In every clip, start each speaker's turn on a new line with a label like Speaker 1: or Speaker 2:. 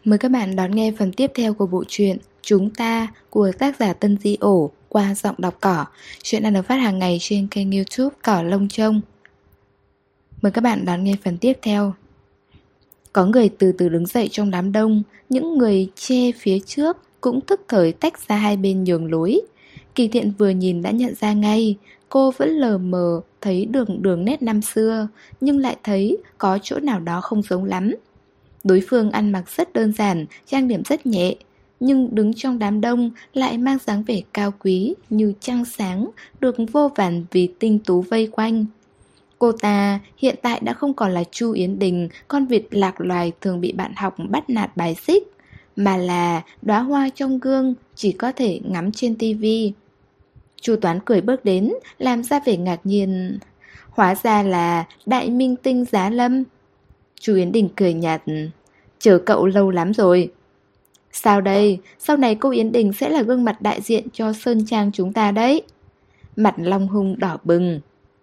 Speaker 1: Mời các bạn đón nghe phần tiếp theo của bộ truyện Chúng ta của tác giả Tân Di Ổ qua giọng đọc Cỏ. Chuyện đang được phát hàng ngày trên kênh YouTube Cỏ Lông Trông. Mời các bạn đón nghe phần tiếp theo. Có người từ từ đứng dậy trong đám đông, những người che phía trước cũng tức thời tách ra hai bên nhường lối. Kỳ Thiện vừa nhìn đã nhận ra ngay, cô vẫn lờ mờ thấy được đường nét năm xưa, nhưng lại thấy có chỗ nào đó không giống lắm. Đối phương ăn mặc rất đơn giản, trang điểm rất nhẹ, nhưng đứng trong đám đông lại mang dáng vẻ cao quý như trăng sáng, được vô vàn vì tinh tú vây quanh. Cô ta hiện tại đã không còn là Chu Yến Đình, con vịt lạc loài thường bị bạn học bắt nạt bài xích, mà là đóa hoa trong gương chỉ có thể ngắm trên tivi. Chu Toán cười bước đến, làm ra vẻ ngạc nhiên. Hóa ra là đại minh tinh Giá Lâm. Chu Yến Đình cười nhạt. Chờ cậu lâu lắm rồi. Sao đây? Sau này cô Yến Đình sẽ là gương mặt đại diện cho Sơn Trang chúng ta đấy. Mặt Long Hung đỏ bừng.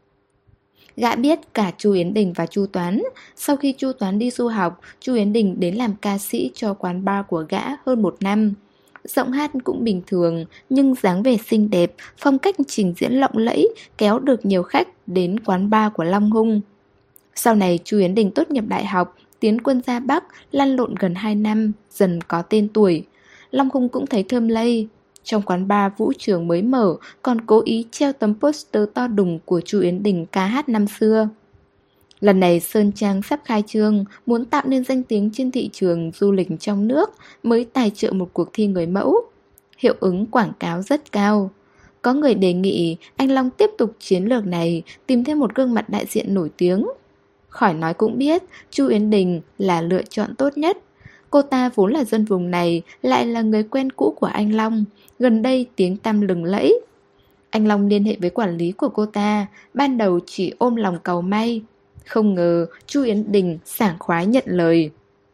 Speaker 1: Gã biết cả Chu Yến Đình và Chu Toán. Sau khi Chu Toán đi du học, Chu Yến Đình đến làm ca sĩ cho quán bar của gã hơn 1 năm. Giọng hát cũng bình thường, nhưng dáng vẻ xinh đẹp, phong cách trình diễn lộng lẫy kéo được nhiều khách đến quán bar của Long Hung. Sau này Chu Yến Đình tốt nghiệp đại học, tiến quân ra Bắc, lăn lộn gần 2 năm, dần có tên tuổi. Long Hung cũng thấy thơm lây. Trong quán bar vũ trường mới mở, còn cố ý treo tấm poster to đùng của Chu Yến Đình ca hát năm xưa. Lần này Sơn Trang sắp khai trương, muốn tạo nên danh tiếng trên thị trường du lịch trong nước, mới tài trợ một cuộc thi người mẫu. Hiệu ứng quảng cáo rất cao. Có người đề nghị anh Long tiếp tục chiến lược này, tìm thêm một gương mặt đại diện nổi tiếng. Khỏi nói cũng biết, Chu Yến Đình là lựa chọn tốt nhất. Cô ta vốn là dân vùng này, lại là người quen cũ của anh Long, gần đây tiếng tăm lừng lẫy. Anh Long liên hệ với quản lý của cô ta, ban đầu chỉ ôm lòng cầu may. Không ngờ Chu Yến Đình sảng khoái nhận lời.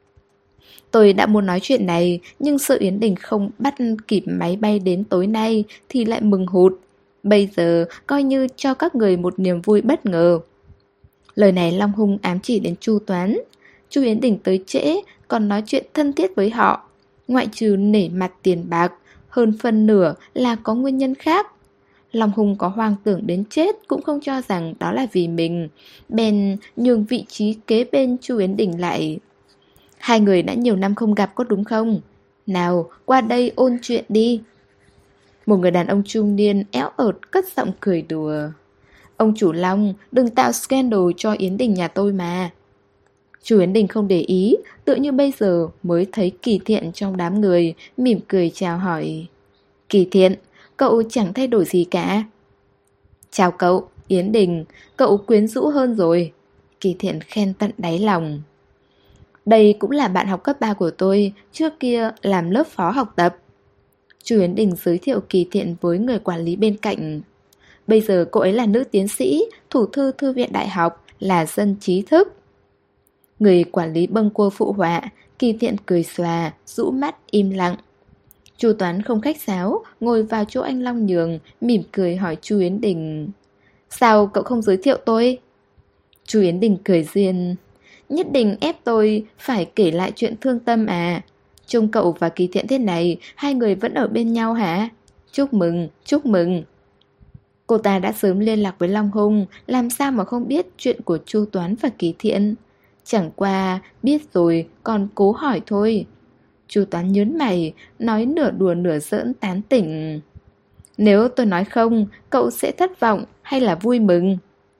Speaker 1: Tôi đã muốn nói chuyện này, nhưng sợ Yến Đình không bắt kịp máy bay đến tối nay thì lại mừng hụt. Bây giờ coi như cho các người một niềm vui bất ngờ. Lời này Long Hung ám chỉ đến Chu Toán. Chu Yến Đình tới trễ, còn nói chuyện thân thiết với họ. Ngoại trừ nể mặt tiền bạc, hơn phân nửa là có nguyên nhân khác. Long Hung có hoang tưởng đến chết cũng không cho rằng đó là vì mình. Bèn nhường vị trí kế bên Chu Yến Đình lại. Hai người đã nhiều năm không gặp có đúng không? Nào, qua đây ôn chuyện đi. Một người đàn ông trung niên éo ợt cất giọng cười đùa. Ông chủ Long, đừng tạo scandal cho Yến Đình nhà tôi mà. Chu Yến Đình không để ý, tựa như bây giờ mới thấy Kỳ Thiện trong đám người, mỉm cười chào hỏi. Kỳ Thiện, cậu chẳng thay đổi gì cả. Chào cậu, Yến Đình, cậu quyến rũ hơn rồi. Kỳ Thiện khen tận đáy lòng. Đây cũng là bạn học cấp 3 của tôi, trước kia làm lớp phó học tập. Chu Yến Đình giới thiệu Kỳ Thiện với người quản lý bên cạnh. Bây giờ cô ấy là nữ tiến sĩ, thủ thư thư viện đại học, là dân trí thức. Người quản lý bâng quơ phụ họa, Kỳ Thiện cười xòa, rũ mắt im lặng. Chu Toán không khách sáo, ngồi vào chỗ anh Long nhường, mỉm cười hỏi Chu Yến Đình. Sao cậu không giới thiệu tôi? Chu Yến Đình cười duyên. Nhất định ép tôi phải kể lại chuyện thương tâm à? Trông cậu và Kỳ Thiện thế này, hai người vẫn ở bên nhau hả? Chúc mừng, chúc mừng. Cô ta đã sớm liên lạc với Long Hung, làm sao mà không biết chuyện của Chu Toán và Kỳ Thiện. Chẳng qua biết rồi còn cố hỏi thôi. Chu Toán nhớn mày, nói nửa đùa nửa giỡn tán tỉnh. Nếu tôi nói không, cậu sẽ thất vọng hay là vui mừng?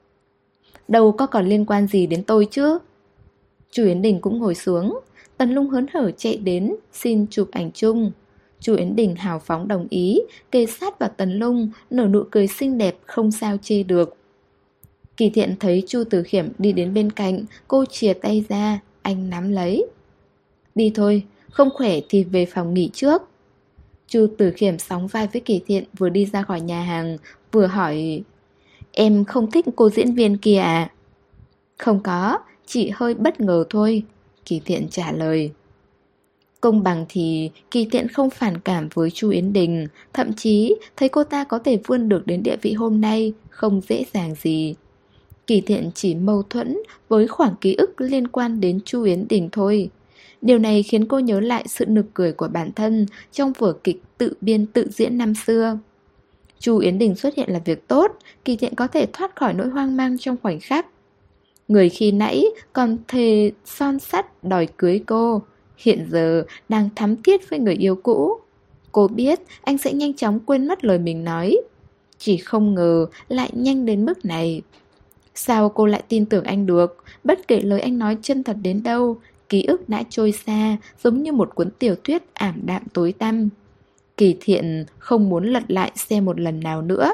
Speaker 1: Đâu có còn liên quan gì đến tôi chứ. Chu Yến Đình cũng ngồi xuống. Tần Lung hớn hở chạy đến, xin chụp ảnh chung. Chu Yến Đình hào phóng đồng ý, kề sát vào Tần Lung, nở nụ cười xinh đẹp không sao chê được. Kỳ Thiện thấy Chu Tử Khiểm đi đến bên cạnh, cô chìa tay ra, anh nắm lấy. Đi thôi, không khỏe thì về phòng nghỉ trước. Chu Tử Khiểm sóng vai với Kỳ Thiện vừa đi ra khỏi nhà hàng, vừa hỏi. Em không thích cô diễn viên kia à? Không có, chỉ hơi bất ngờ thôi, Kỳ Thiện trả lời. Công bằng thì Kỳ Thiện không phản cảm với Chu Yến Đình, thậm chí thấy cô ta có thể vươn được đến địa vị hôm nay không dễ dàng gì. Kỳ Thiện chỉ mâu thuẫn với khoảng ký ức liên quan đến Chu Yến Đình thôi. Điều này khiến cô nhớ lại sự nực cười của bản thân trong vở kịch tự biên tự diễn năm xưa. Chu Yến Đình xuất hiện là việc tốt, Kỳ Thiện có thể thoát khỏi nỗi hoang mang trong khoảnh khắc. Người khi nãy còn thề son sắt đòi cưới cô, hiện giờ đang thắm thiết với người yêu cũ. Cô biết anh sẽ nhanh chóng quên mất lời mình nói. Chỉ không ngờ lại nhanh đến mức này. Sao cô lại tin tưởng anh được? Bất kể lời anh nói chân thật đến đâu, ký ức đã trôi xa, giống như một cuốn tiểu thuyết ảm đạm tối tăm. Kỳ Thiện không muốn lật lại xem một lần nào nữa.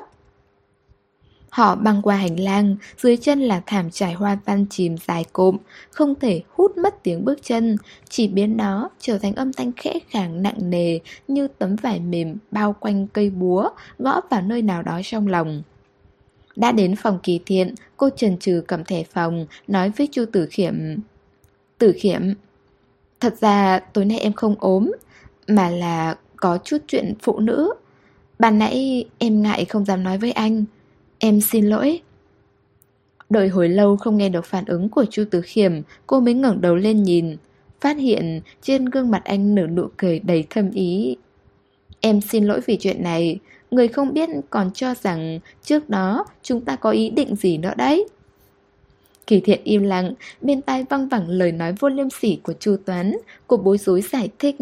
Speaker 1: Họ băng qua hành lang, dưới chân là thảm trải hoa văn chìm dài cộm, không thể hút mất tiếng bước chân, chỉ biến nó trở thành âm thanh khẽ khàng nặng nề như tấm vải mềm bao quanh cây búa, gõ vào nơi nào đó trong lòng. Đã đến phòng Kỳ Thiện, cô chần chừ cầm thẻ phòng, nói với Chu Tử Khiểm. Tử Khiểm, thật ra tối nay em không ốm, mà là có chút chuyện phụ nữ. Ban nãy em ngại không dám nói với anh. Em xin lỗi. Đợi hồi lâu không nghe được phản ứng của Chu Tử Khiểm, cô mới ngẩng đầu lên nhìn. Phát hiện trên gương mặt anh nở nụ cười đầy thâm ý. Em xin lỗi vì chuyện này. Người không biết còn cho rằng trước đó chúng ta có ý định gì nữa đấy. Kỳ Thiện im lặng, bên tai văng vẳng lời nói vô liêm sỉ của Chu Toán. Cô bối rối giải thích.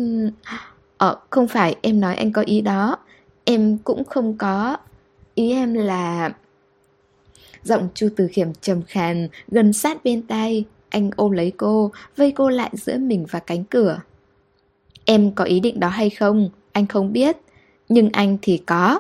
Speaker 1: Không phải em nói anh có ý đó. Em cũng không có. Ý em là... Giọng Chu Tử Khiểm trầm khàn, gần sát bên tai. Anh ôm lấy cô, vây cô lại giữa mình và cánh cửa. Em có ý định đó hay không? Anh không biết. Nhưng anh thì có.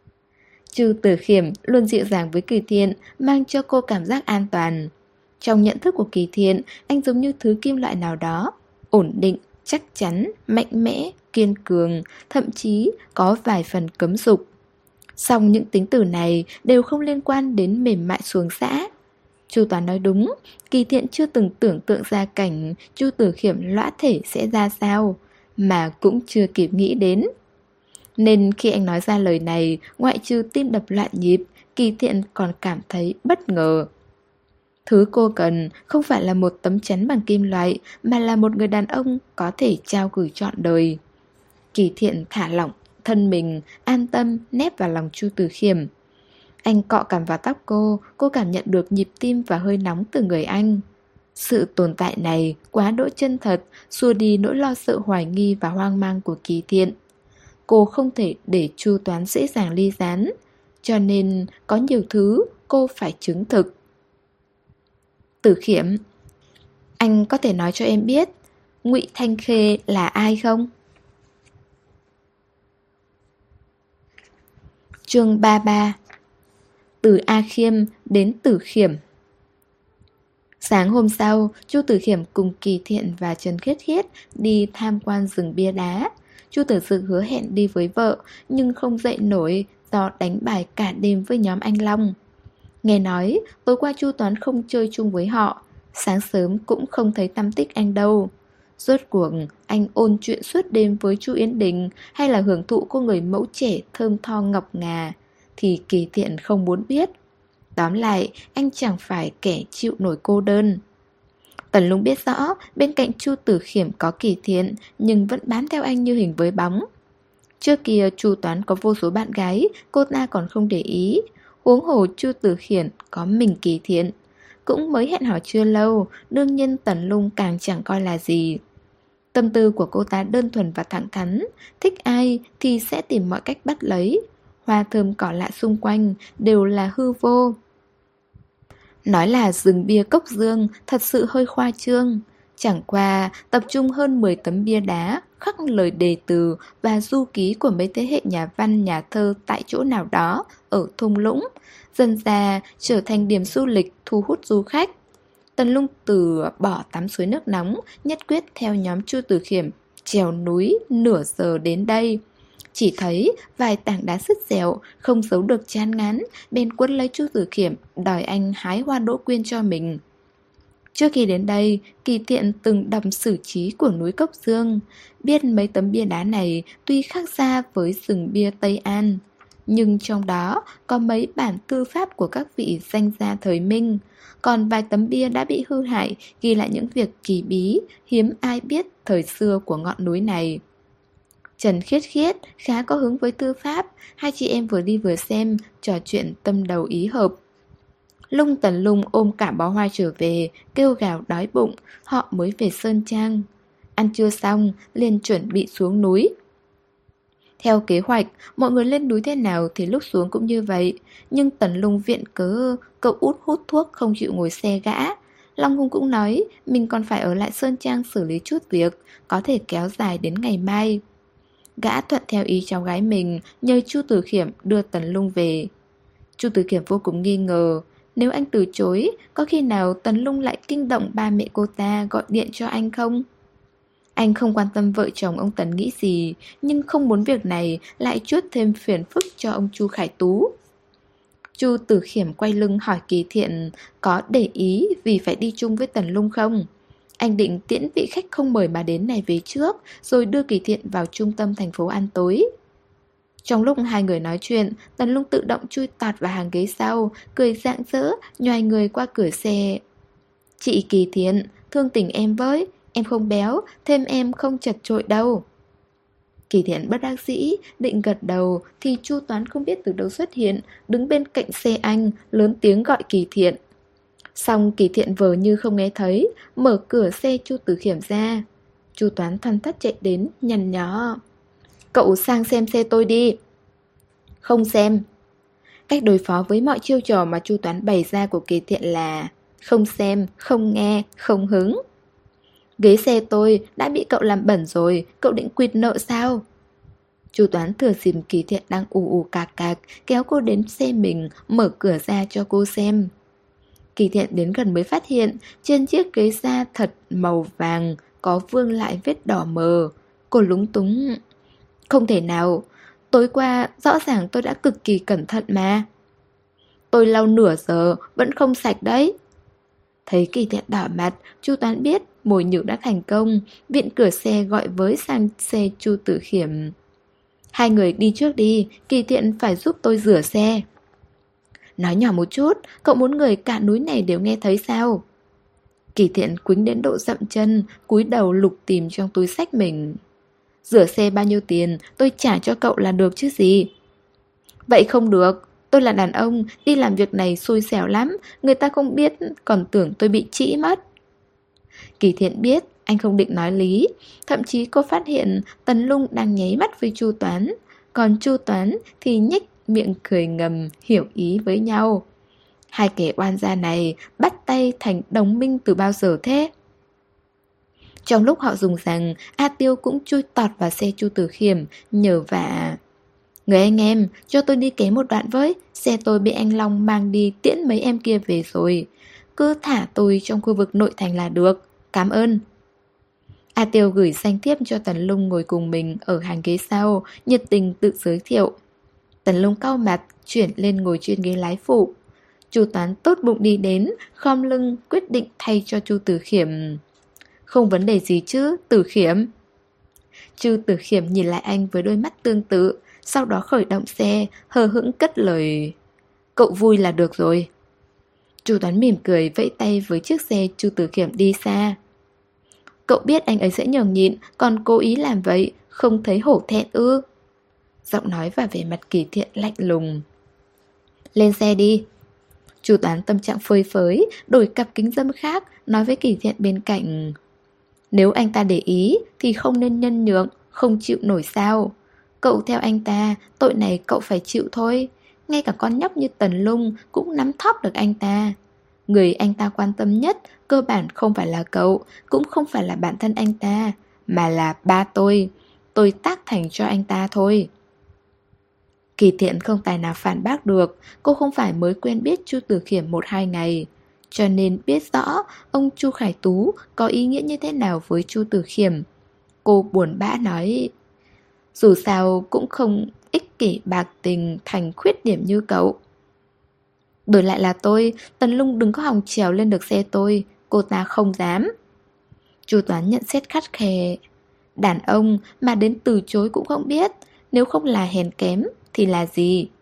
Speaker 1: Chu Tử Khiểm luôn dịu dàng với Kỳ Thiện, mang cho cô cảm giác an toàn. Trong nhận thức của Kỳ Thiện, anh giống như thứ kim loại nào đó, ổn định, chắc chắn, mạnh mẽ, kiên cường, thậm chí có vài phần cấm dục. Song những tính từ này đều không liên quan đến mềm mại xuồng xã. Chu Toán nói đúng, Kỳ Thiện chưa từng tưởng tượng ra cảnh Chu Tử Khiểm lõa thể sẽ ra sao, mà cũng chưa kịp nghĩ đến. Nên khi anh nói ra lời này, ngoại trừ tim đập loạn nhịp, Kỳ Thiện còn cảm thấy bất ngờ. Thứ cô cần không phải là một tấm chắn bằng kim loại, mà là một người đàn ông có thể trao gửi trọn đời. Kỳ Thiện thả lỏng thân mình, an tâm nép vào lòng Chu Tử Khiểm. Anh cọ cằm vào tóc cô cảm nhận được nhịp tim và hơi nóng từ người anh. Sự tồn tại này quá đỗi chân thật, xua đi nỗi lo sợ hoài nghi và hoang mang của Kỳ Thiện. Cô không thể để Chu Toán dễ dàng ly gián, cho nên có nhiều thứ cô phải chứng thực. Tử Khiểm, anh có thể nói cho em biết Ngụy Thanh Khê là ai không? Chương 33. Từ A Khiêm đến Tử Khiểm. Sáng hôm sau, Chu Tử Khiểm cùng Kỳ Thiện và Trần Khiết Khiết đi tham quan rừng bia đá. Chu Tử Dực hứa hẹn đi với vợ, nhưng không dậy nổi do đánh bài cả đêm với nhóm anh Long. Nghe nói, tối qua Chu Toán không chơi chung với họ, sáng sớm cũng không thấy tăm tích anh đâu. Rốt cuộc, anh ôn chuyện suốt đêm với Chu Yến Đình hay là hưởng thụ cô người mẫu trẻ thơm tho ngọc ngà, thì Kỳ Thiện không muốn biết. Tóm lại, anh chẳng phải kẻ chịu nổi cô đơn. Tần Lung biết rõ bên cạnh Chu Tử Khiểm có Kỳ Thiện, nhưng vẫn bám theo anh như hình với bóng. Trước kia Chu Toán có vô số bạn gái, cô ta còn không để ý. Huống hồ Chu Tử Khiểm có mình Kỳ Thiện. Cũng mới hẹn hò chưa lâu, đương nhiên Tần Lung càng chẳng coi là gì. Tâm tư của cô ta đơn thuần và thẳng thắn, thích ai thì sẽ tìm mọi cách bắt lấy. Hoa thơm cỏ lạ xung quanh đều là hư vô. Nói là rừng bia Cốc Dương thật sự hơi khoa trương. Chẳng qua tập trung hơn 10 tấm bia đá, khắc lời đề từ và du ký của mấy thế hệ nhà văn nhà thơ tại chỗ nào đó ở thung lũng, dần ra trở thành điểm du lịch thu hút du khách. Tần Lung từ bỏ tắm suối nước nóng, nhất quyết theo nhóm Chu Tử Khiểm trèo núi nửa giờ đến đây. Chỉ thấy vài tảng đá sứt dẻo, không giấu được chán ngán, bên quấn lấy Chu Tử Khiểm đòi anh hái hoa đỗ quyên cho mình. Trước khi đến đây, Kỳ Thiện từng đọc sử trí của núi Cốc Dương, biết mấy tấm bia đá này tuy khác xa với rừng bia Tây An, nhưng trong đó có mấy bản tư pháp của các vị danh gia thời Minh. Còn vài tấm bia đã bị hư hại, ghi lại những việc kỳ bí, hiếm ai biết thời xưa của ngọn núi này. Trần Khiết Khiết khá có hứng với tư pháp, hai chị em vừa đi vừa xem, trò chuyện tâm đầu ý hợp. Lung Tần Lung ôm cả bó hoa trở về, kêu gào đói bụng, họ mới về Sơn Trang. Ăn trưa xong, liền chuẩn bị xuống núi. Theo kế hoạch, mọi người lên núi thế nào thì lúc xuống cũng như vậy. Nhưng Tần Lung viện cớ cậu út hút thuốc không chịu ngồi xe gã. Long Hung cũng nói mình còn phải ở lại Sơn Trang xử lý chút việc, có thể kéo dài đến ngày mai. Gã thuận theo ý cháu gái mình, nhờ Chu Tử Khiểm đưa Tần Lung về. Chu Tử Khiểm vô cùng nghi ngờ, nếu anh từ chối, có khi nào Tần Lung lại kinh động ba mẹ cô ta gọi điện cho anh không? Anh không quan tâm vợ chồng ông Tần nghĩ gì, nhưng không muốn việc này lại chuốt thêm phiền phức cho ông Chu Khải Tú. Chu Tử Khiểm quay lưng hỏi Kỳ Thiện có để ý vì phải đi chung với Tần Lung không? Anh định tiễn vị khách không mời mà đến này về trước, rồi đưa Kỳ Thiện vào trung tâm thành phố ăn tối. Trong lúc hai người nói chuyện, Tần Lung tự động chui tọt vào hàng ghế sau, cười rạng rỡ, nhoài người qua cửa xe. Chị Kỳ Thiện, thương tình em với, em không béo, thêm em không chật chội đâu. Kỳ Thiện bất đắc dĩ, định gật đầu, thì Chu Toán không biết từ đâu xuất hiện, đứng bên cạnh xe anh, lớn tiếng gọi Kỳ Thiện. Xong Kỳ Thiện vờ như không nghe thấy, mở cửa xe Chu Tử Khiểm ra. Chu Toán thăn thắt chạy đến, nhằn nhó. Cậu sang xem xe tôi đi. Không xem. Cách đối phó với mọi chiêu trò mà Chu Toán bày ra của Kỳ Thiện là không xem, không nghe, không hứng. Ghế xe tôi đã bị cậu làm bẩn rồi, cậu định quỵt nợ sao? Chu Toán thừa dịp Kỳ Thiện đang ù ù cạc cạc, kéo cô đến xe mình, mở cửa ra cho cô xem. Kỳ Thiện đến gần mới phát hiện trên chiếc ghế da thật màu vàng có vương lại vết đỏ mờ. Cô lúng túng. Không thể nào, tối qua rõ ràng tôi đã cực kỳ cẩn thận mà. Tôi lau nửa giờ vẫn không sạch đấy. Thấy Kỳ Thiện đỏ mặt, Chu Toán biết mồi nhử đã thành công, viện cửa xe gọi với sang xe Chu Tử Khiểm. Hai người đi trước đi, Kỳ Thiện phải giúp tôi rửa xe. Nói nhỏ một chút, cậu muốn người cả núi này đều nghe thấy sao? Kỳ Thiện quýnh đến độ dậm chân, cúi đầu lục tìm trong túi xách mình. Rửa xe bao nhiêu tiền, tôi trả cho cậu là được chứ gì. Vậy không được, tôi là đàn ông, đi làm việc này xui xẻo lắm, người ta không biết còn tưởng tôi bị trĩ mất. Kỳ Thiện biết anh không định nói lý, thậm chí cô phát hiện Tần Lung đang nháy mắt với Chu Toán, còn Chu Toán thì nhếch miệng cười ngầm hiểu ý với nhau. Hai kẻ oan gia này bắt tay thành đồng minh từ bao giờ thế? Trong lúc họ dùng rằng, A Tiêu cũng chui tọt vào xe Chu Tử Khiểm, nhờ vả. Người anh em, cho tôi đi ké một đoạn với, xe tôi bị anh Long mang đi tiễn mấy em kia về rồi. Cứ thả tôi trong khu vực nội thành là được, cảm ơn. A Tiêu gửi danh thiếp cho Tần Lung ngồi cùng mình ở hàng ghế sau, nhiệt tình tự giới thiệu. Tần Lung cau mặt, chuyển lên ngồi trên ghế lái phụ. Chu Toán tốt bụng đi đến, khom lưng quyết định thay cho Chu Tử Khiểm. Không vấn đề gì chứ, Tử Khiểm. Chu Tử Khiểm nhìn lại anh với đôi mắt tương tự, sau đó khởi động xe, hờ hững cất lời. Cậu vui là được rồi. Chu Toán mỉm cười vẫy tay với chiếc xe Chu Tử Khiểm đi xa. Cậu biết anh ấy sẽ nhường nhịn, còn cố ý làm vậy, không thấy hổ thẹn ư? Giọng nói và vẻ mặt Kỳ Thiện lạnh lùng. Lên xe đi. Chu Toán tâm trạng phơi phới, đổi cặp kính râm khác, nói với Kỳ Thiện bên cạnh. Nếu anh ta để ý thì không nên nhân nhượng, không chịu nổi sao. Cậu theo anh ta, tội này cậu phải chịu thôi. Ngay cả con nhóc như Tần Lung cũng nắm thóp được anh ta. Người anh ta quan tâm nhất cơ bản không phải là cậu, cũng không phải là bản thân anh ta, mà là ba tôi. Tôi tác thành cho anh ta thôi. Kỳ Thiện không tài nào phản bác được. Cô không phải mới quen biết Chu Tử Khiểm 1-2 ngày, cho nên biết rõ ông Chu Khải Tú có ý nghĩa như thế nào với Chu Tử Khiểm. Cô buồn bã nói, dù sao cũng không ích kỷ bạc tình thành khuyết điểm như cậu. Đổi lại là tôi, Tần Lung đừng có hòng trèo lên được xe tôi, cô ta không dám. Chu Toán nhận xét khắt khe. Đàn ông mà đến từ chối cũng không biết, nếu không là hèn kém thì là gì?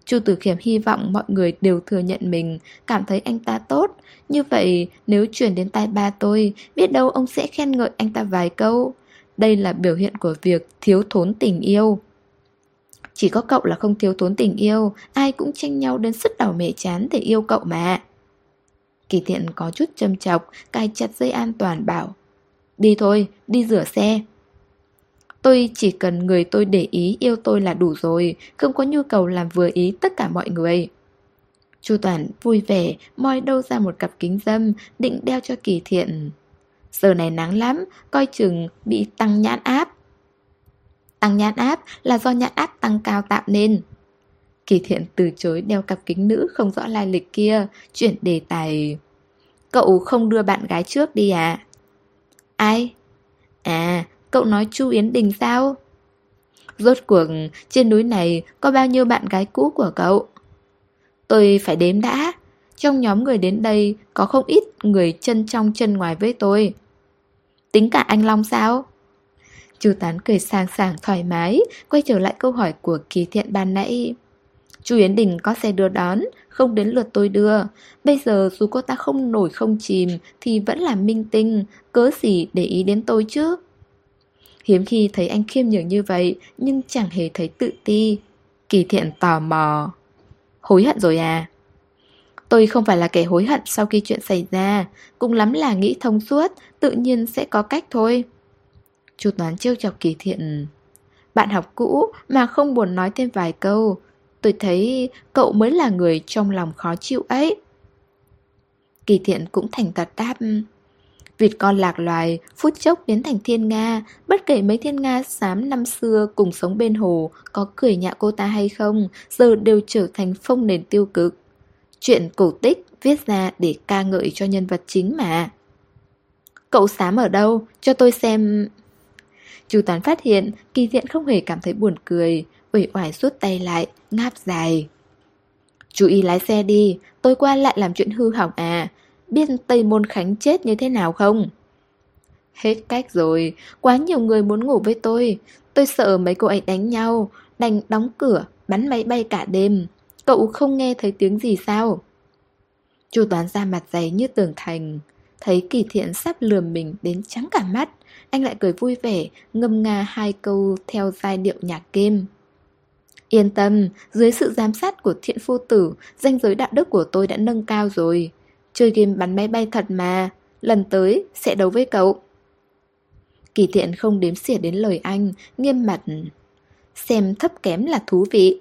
Speaker 1: Chu Tử Khiêm hy vọng mọi người đều thừa nhận mình, cảm thấy anh ta tốt. Như vậy nếu truyền đến tai ba tôi, biết đâu ông sẽ khen ngợi anh ta vài câu. Đây là biểu hiện của việc thiếu thốn tình yêu. Chỉ có cậu là không thiếu thốn tình yêu, ai cũng tranh nhau đến sứt đầu mẻ chán để yêu cậu mà. Kỳ Thiện có chút châm chọc, cài chặt dây an toàn bảo: đi thôi, đi rửa xe. Tôi chỉ cần người tôi để ý yêu tôi là đủ rồi, không có nhu cầu làm vừa ý tất cả mọi người. Chu Toàn vui vẻ moi đâu ra một cặp kính râm, định đeo cho Kỳ Thiện. Giờ này nắng lắm, coi chừng bị tăng nhãn áp. Tăng nhãn áp là do nhãn áp tăng cao tạo nên. Kỳ Thiện từ chối đeo cặp kính nữ không rõ lai lịch kia, chuyển đề tài. Cậu không đưa bạn gái trước đi à? Ai? À, cậu nói Chu Yến Đình sao? Rốt cuộc trên núi này có bao nhiêu bạn gái cũ của cậu? Tôi phải đếm đã. Trong nhóm người đến đây có không ít người chân trong chân ngoài với tôi. Tính cả anh Long sao? Chu Tán cười sang sảng thoải mái, quay trở lại câu hỏi của Kỳ Thiện ban nãy. Chu Yến Đình có xe đưa đón, không đến lượt tôi đưa. Bây giờ dù cô ta không nổi không chìm thì vẫn là minh tinh, cớ gì để ý đến tôi chứ? Hiếm khi thấy anh khiêm nhường như vậy, nhưng chẳng hề thấy tự ti. Kỳ Thiện tò mò. Hối hận rồi à? Tôi không phải là kẻ hối hận sau khi chuyện xảy ra, cũng lắm là nghĩ thông suốt, tự nhiên sẽ có cách thôi. Chu Toán trêu chọc Kỳ Thiện. Bạn học cũ mà không buồn nói thêm vài câu. Tôi thấy cậu mới là người trong lòng khó chịu ấy. Kỳ Thiện cũng thành thật đáp. Vịt con lạc loài, phút chốc biến thành thiên nga. Bất kể mấy thiên nga xám năm xưa cùng sống bên hồ có cười nhạo cô ta hay không, giờ đều trở thành phông nền tiêu cực. Chuyện cổ tích viết ra để ca ngợi cho nhân vật chính mà. Cậu xám ở đâu? Cho tôi xem. Chu Toán phát hiện Kỳ Thiện không hề cảm thấy buồn cười, uể oải rút tay lại, ngáp dài. Chú ý lái xe đi, tôi qua lại làm chuyện hư hỏng à? Biết Tây Môn Khánh chết như thế nào không? Hết cách rồi, quá nhiều người muốn ngủ với tôi. Tôi sợ mấy cô ấy đánh nhau, đành đóng cửa, bắn máy bay cả đêm. Cậu không nghe thấy tiếng gì sao? Chu Toán ra mặt dày như tường thành. Thấy Kỳ Thiện sắp lườm mình đến trắng cả mắt, anh lại cười vui vẻ, ngâm nga hai câu theo giai điệu nhạc game. Yên tâm, dưới sự giám sát của Thiện Phu Tử, ranh giới đạo đức của tôi đã nâng cao rồi. Chơi game bắn máy bay thật mà, lần tới sẽ đấu với cậu. Kỳ Thiện không đếm xỉa đến lời anh, nghiêm mặt. Xem thấp kém là thú vị.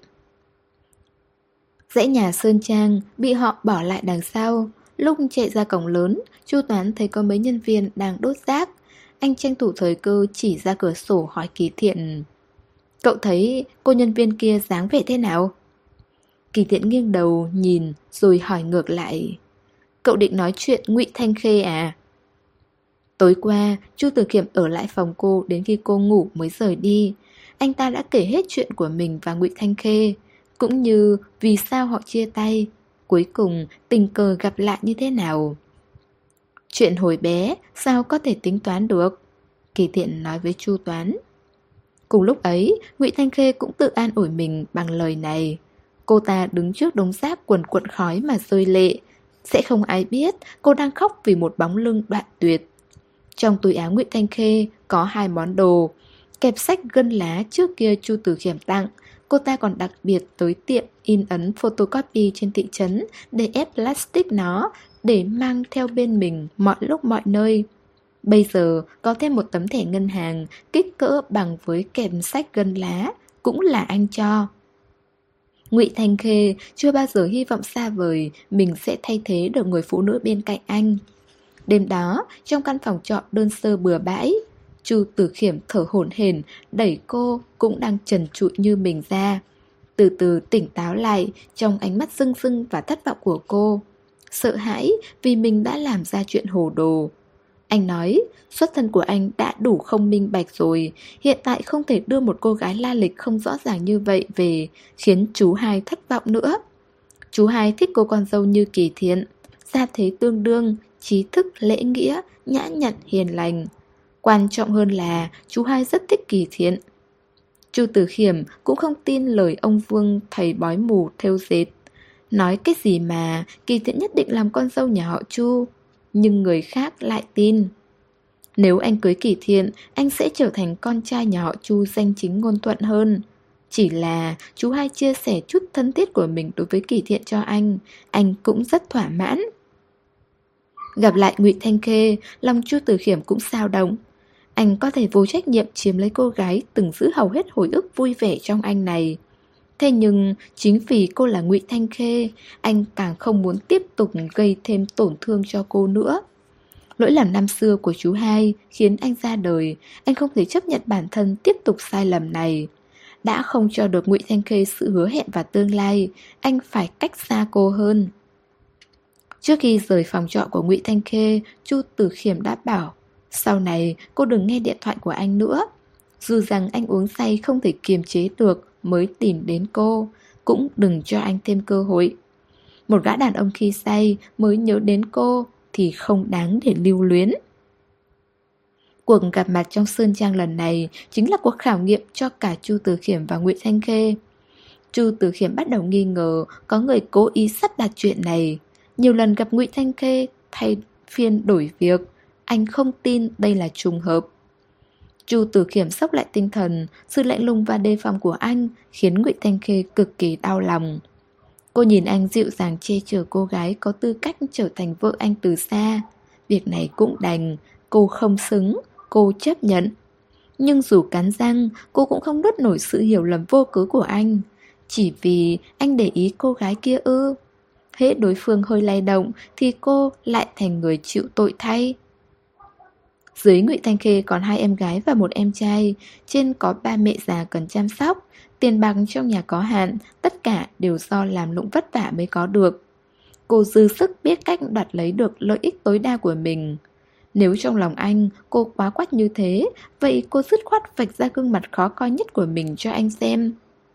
Speaker 1: Dãy nhà Sơn Trang bị họ bỏ lại đằng sau. Lúc chạy ra cổng lớn, Chu Toán thấy có mấy nhân viên đang đốt rác. Anh tranh thủ thời cơ chỉ ra cửa sổ hỏi Kỳ Thiện. Cậu thấy cô nhân viên kia dáng vẻ thế nào? Kỳ Thiện nghiêng đầu nhìn rồi hỏi ngược lại. Cậu định nói chuyện Ngụy Thanh Khê à? Tối qua, Chu Tử Khiêm ở lại phòng cô đến khi cô ngủ mới rời đi. Anh ta đã kể hết chuyện của mình và Ngụy Thanh Khê, cũng như vì sao họ chia tay, cuối cùng tình cờ gặp lại như thế nào. Chuyện hồi bé sao có thể tính toán được? Kỳ Thiện nói với Chu Toán. Cùng lúc ấy, Ngụy Thanh Khê cũng tự an ủi mình bằng lời này. Cô ta đứng trước đống rác quần quận khói mà rơi lệ. Sẽ không ai biết cô đang khóc vì một bóng lưng đoạn tuyệt. Trong túi áo Ngụy Thanh Khê có 2 món đồ. Kẹp sách gân lá trước kia Chu Tử Khiêm tặng. Cô ta còn đặc biệt tới tiệm in ấn photocopy trên thị trấn để ép plastic nó, để mang theo bên mình mọi lúc mọi nơi. Bây giờ có thêm một tấm thẻ ngân hàng kích cỡ bằng với kẹp sách gân lá, cũng là anh cho. Ngụy Thanh Khê chưa bao giờ hy vọng xa vời mình sẽ thay thế được người phụ nữ bên cạnh anh. Đêm đó, trong căn phòng trọ đơn sơ bừa bãi, Chu Tử Khiêm thở hổn hển đẩy cô cũng đang trần trụi như mình ra. Từ từ tỉnh táo lại trong ánh mắt rưng rưng và thất vọng của cô. Sợ hãi vì mình đã làm ra chuyện hồ đồ. Anh nói, xuất thân của anh đã đủ không minh bạch rồi, hiện tại không thể đưa một cô gái la lịch không rõ ràng như vậy về, khiến chú hai thất vọng nữa. Chú hai thích cô con dâu như Kỳ Thiện, gia thế tương đương, trí thức, lễ nghĩa, nhã nhặn, hiền lành. Quan trọng hơn là chú hai rất thích Kỳ Thiện. Chu Tử Khiêm cũng không tin lời ông Vương thầy bói mù thêu dệt. Nói cái gì mà Kỳ Thiện nhất định làm con dâu nhà họ Chu, nhưng người khác lại tin. Nếu anh cưới Kỳ Thiện, anh sẽ trở thành con trai nhà họ Chu danh chính ngôn thuận hơn. Chỉ là chú hai chia sẻ chút thân thiết của mình đối với Kỳ Thiện cho anh cũng rất thỏa mãn. Gặp lại Ngụy Thanh Khê, lòng Chu Tử Khiêm cũng xao động. Anh có thể vô trách nhiệm chiếm lấy cô gái từng giữ hầu hết hồi ức vui vẻ trong anh này. Thế nhưng chính vì cô là Ngụy Thanh Khê, anh càng không muốn tiếp tục gây thêm tổn thương cho cô nữa. Lỗi lầm năm xưa của chú hai khiến anh ra đời, anh không thể chấp nhận bản thân tiếp tục sai lầm này. Đã không cho được Ngụy Thanh Khê sự hứa hẹn và tương lai, anh phải cách xa cô hơn. Trước khi rời phòng trọ của Ngụy Thanh Khê, Chu Tử Khiêm đã bảo, sau này cô đừng nghe điện thoại của anh nữa. Dù rằng anh uống say không thể kiềm chế được mới tìm đến cô, cũng đừng cho anh thêm cơ hội. Một gã đàn ông khi say mới nhớ đến cô thì không đáng để lưu luyến. Cuộc gặp mặt trong Sơn Trang lần này chính là cuộc khảo nghiệm cho cả Chu Tử Khiêm và Ngụy Thanh Khê. Chu Tử Khiêm bắt đầu nghi ngờ có người cố ý sắp đặt chuyện này. Nhiều lần gặp Ngụy Thanh Khê thay phiên đổi việc, anh không tin đây là trùng hợp. Chu Tử Khiêm sốc lại tinh thần, sự lạnh lùng và đề phòng của anh khiến Ngụy Thanh Khê cực kỳ đau lòng. Cô nhìn anh dịu dàng che chở cô gái có tư cách trở thành vợ anh từ xa. Việc này cũng đành, cô không xứng, cô chấp nhận. Nhưng dù cắn răng, cô cũng không nuốt nổi sự hiểu lầm vô cớ của anh. Chỉ vì anh để ý cô gái kia ư? Hễ đối phương hơi lay động thì cô lại thành người chịu tội thay. Dưới Ngụy Thanh Khê còn 2 em gái và 1 em trai, trên có 3 mẹ già cần chăm sóc, tiền bạc trong nhà có hạn, tất cả đều do làm lụng vất vả mới có được. Cô dư sức biết cách đoạt lấy được lợi ích tối đa của mình. Nếu trong lòng anh cô quá quắt như thế, vậy cô dứt khoát vạch ra gương mặt khó coi nhất của mình cho anh xem.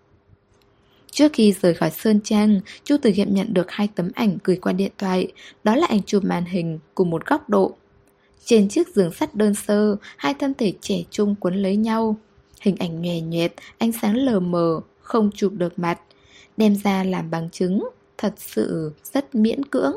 Speaker 1: Trước khi rời khỏi Sơn Trang, Chu Tử Khiêm nhận được 2 tấm ảnh gửi qua điện thoại. Đó là ảnh chụp màn hình cùng một góc độ. Trên chiếc giường sắt đơn sơ, 2 thân thể trẻ trung quấn lấy nhau. Hình ảnh nhòe nhoẹt, ánh sáng lờ mờ, không chụp được mặt. Đem ra làm bằng chứng, thật sự rất miễn cưỡng.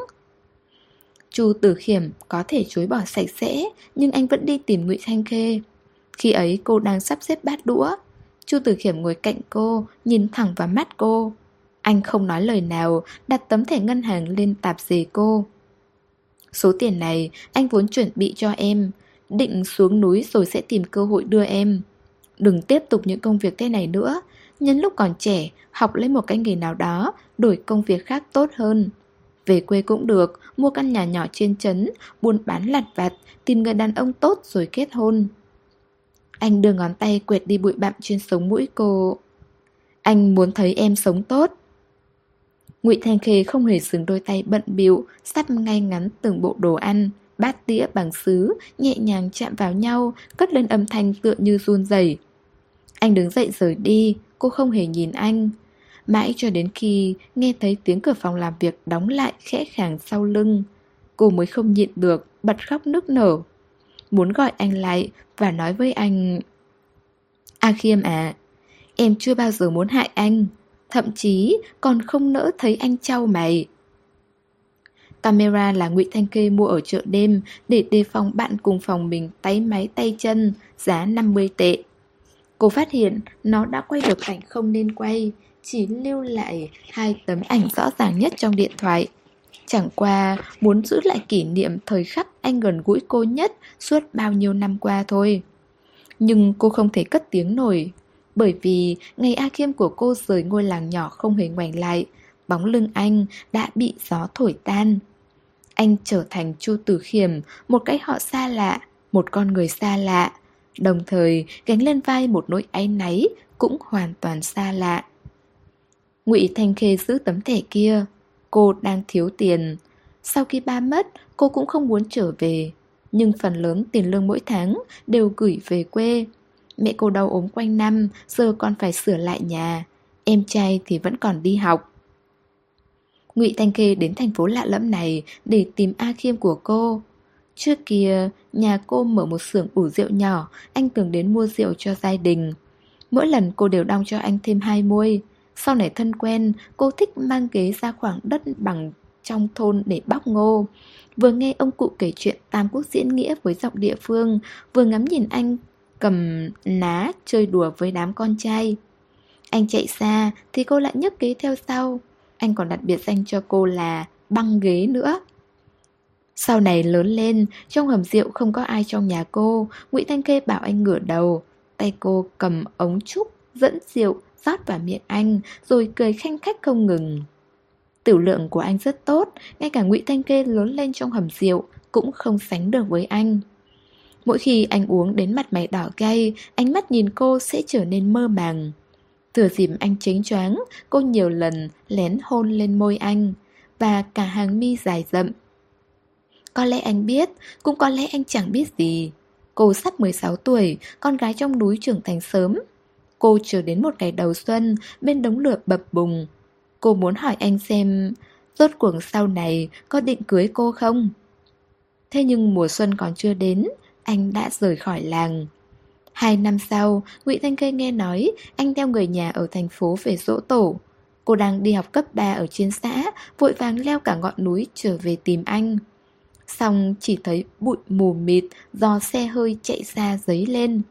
Speaker 1: Chu Tử Khiêm có thể chối bỏ sạch sẽ, nhưng anh vẫn đi tìm Ngụy Thanh Khê. Khi ấy cô đang sắp xếp bát đũa. Chu Tử Khiêm ngồi cạnh cô, nhìn thẳng vào mắt cô. Anh không nói lời nào, đặt tấm thẻ ngân hàng lên tạp dề cô. Số tiền này anh vốn chuẩn bị cho em, định xuống núi rồi sẽ tìm cơ hội đưa em. Đừng tiếp tục những công việc thế này nữa. Nhân lúc còn trẻ, học lấy một cái nghề nào đó, đổi công việc khác tốt hơn. Về quê cũng được, mua căn nhà nhỏ trên trấn, buôn bán lặt vặt, tìm người đàn ông tốt rồi kết hôn. Anh đưa ngón tay quẹt đi bụi bặm trên sống mũi cô. Anh muốn thấy em sống tốt. Ngụy Thanh Khê không hề dừng đôi tay bận bịu, sắp ngay ngắn từng bộ đồ ăn, bát đĩa bằng sứ, nhẹ nhàng chạm vào nhau, cất lên âm thanh tựa như run rẩy. Anh đứng dậy rời đi, cô không hề nhìn anh. Mãi cho đến khi nghe thấy tiếng cửa phòng làm việc đóng lại khẽ khàng sau lưng, cô mới không nhịn được, bật khóc nức nở. Muốn gọi anh lại và nói với anh: A Khiêm à, em chưa bao giờ muốn hại anh, thậm chí còn không nỡ thấy anh chau mày. Camera là Ngụy Thanh Khê mua ở chợ đêm để đề phòng bạn cùng phòng mình táy máy tay chân, giá 50 tệ. Cô phát hiện nó đã quay được cảnh không nên quay, chỉ lưu lại 2 tấm ảnh rõ ràng nhất trong điện thoại. Chẳng qua muốn giữ lại kỷ niệm thời khắc anh gần gũi cô nhất suốt bao nhiêu năm qua thôi. Nhưng cô không thể cất tiếng nổi, bởi vì ngày A Khiêm của cô rời ngôi làng nhỏ không hề ngoảnh lại, bóng lưng anh đã bị gió thổi tan. Anh trở thành Chu Tử Khiêm, một cái họ xa lạ, một con người xa lạ, đồng thời gánh lên vai một nỗi áy náy cũng hoàn toàn xa lạ. Ngụy Thanh Khê giữ tấm thẻ kia. Cô đang thiếu tiền. Sau khi ba mất, cô cũng không muốn trở về, nhưng phần lớn tiền lương mỗi tháng đều gửi về quê. Mẹ cô đau ốm quanh năm, giờ còn phải sửa lại nhà. Em trai thì vẫn còn đi học. Ngụy Thanh Khê đến thành phố lạ lẫm này để tìm A Khiêm của cô. Trước kia, nhà cô mở một xưởng ủ rượu nhỏ, anh thường đến mua rượu cho gia đình. Mỗi lần cô đều đong cho anh thêm 2 muôi. Sau này thân quen, cô thích mang ghế ra khoảng đất bằng trong thôn để bóc ngô. Vừa nghe ông cụ kể chuyện Tam Quốc diễn nghĩa với giọng địa phương, vừa ngắm nhìn anh cầm ná chơi đùa với đám con trai. Anh chạy xa thì cô lại nhấc ghế theo sau. Anh còn đặt biệt danh cho cô là băng ghế nữa. Sau này lớn lên, trong hầm rượu không có ai trong nhà cô, Ngụy Thanh Khê bảo anh ngửa đầu. Tay cô cầm ống trúc, dẫn rượu, rót vào miệng anh, rồi cười khanh khách không ngừng. Tửu lượng của anh rất tốt, ngay cả Ngụy Thanh Khê lớn lên trong hầm rượu cũng không sánh được với anh. Mỗi khi anh uống đến mặt mày đỏ gay, ánh mắt nhìn cô sẽ trở nên mơ màng. Thừa dịp anh chếnh choáng, cô nhiều lần lén hôn lên môi anh, và cả hàng mi dài rậm. Có lẽ anh biết, cũng có lẽ anh chẳng biết gì. Cô sắp 16 tuổi, con gái trong núi trưởng thành sớm. Cô chờ đến một ngày đầu xuân, bên đống lửa bập bùng. Cô muốn hỏi anh xem, rốt cuộc sau này có định cưới cô không? Thế nhưng mùa xuân còn chưa đến, anh đã rời khỏi làng. 2 năm sau, Ngụy Thanh Khê nghe nói anh theo người nhà ở thành phố về giỗ tổ. Cô đang đi học cấp 3 ở trên xã, vội vàng leo cả ngọn núi trở về tìm anh. Xong chỉ thấy bụi mù mịt do xe hơi chạy xa dấy lên.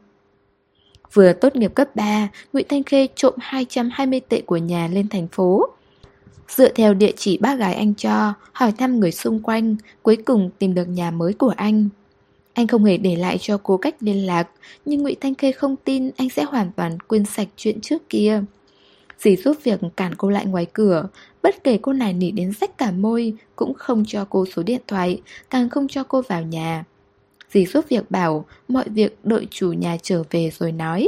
Speaker 1: Vừa tốt nghiệp cấp 3, Ngụy Thanh Khê trộm 220 tệ của nhà lên thành phố. Dựa theo địa chỉ bác gái anh cho, hỏi thăm người xung quanh, cuối cùng tìm được nhà mới của anh. Anh không hề để lại cho cô cách liên lạc, nhưng Ngụy Thanh Khê không tin anh sẽ hoàn toàn quên sạch chuyện trước kia. Dì giúp việc cản cô lại ngoài cửa, bất kể cô nài nỉ đến rách cả môi, cũng không cho cô số điện thoại, càng không cho cô vào nhà. Dì giúp việc bảo mọi việc đợi chủ nhà trở về rồi nói.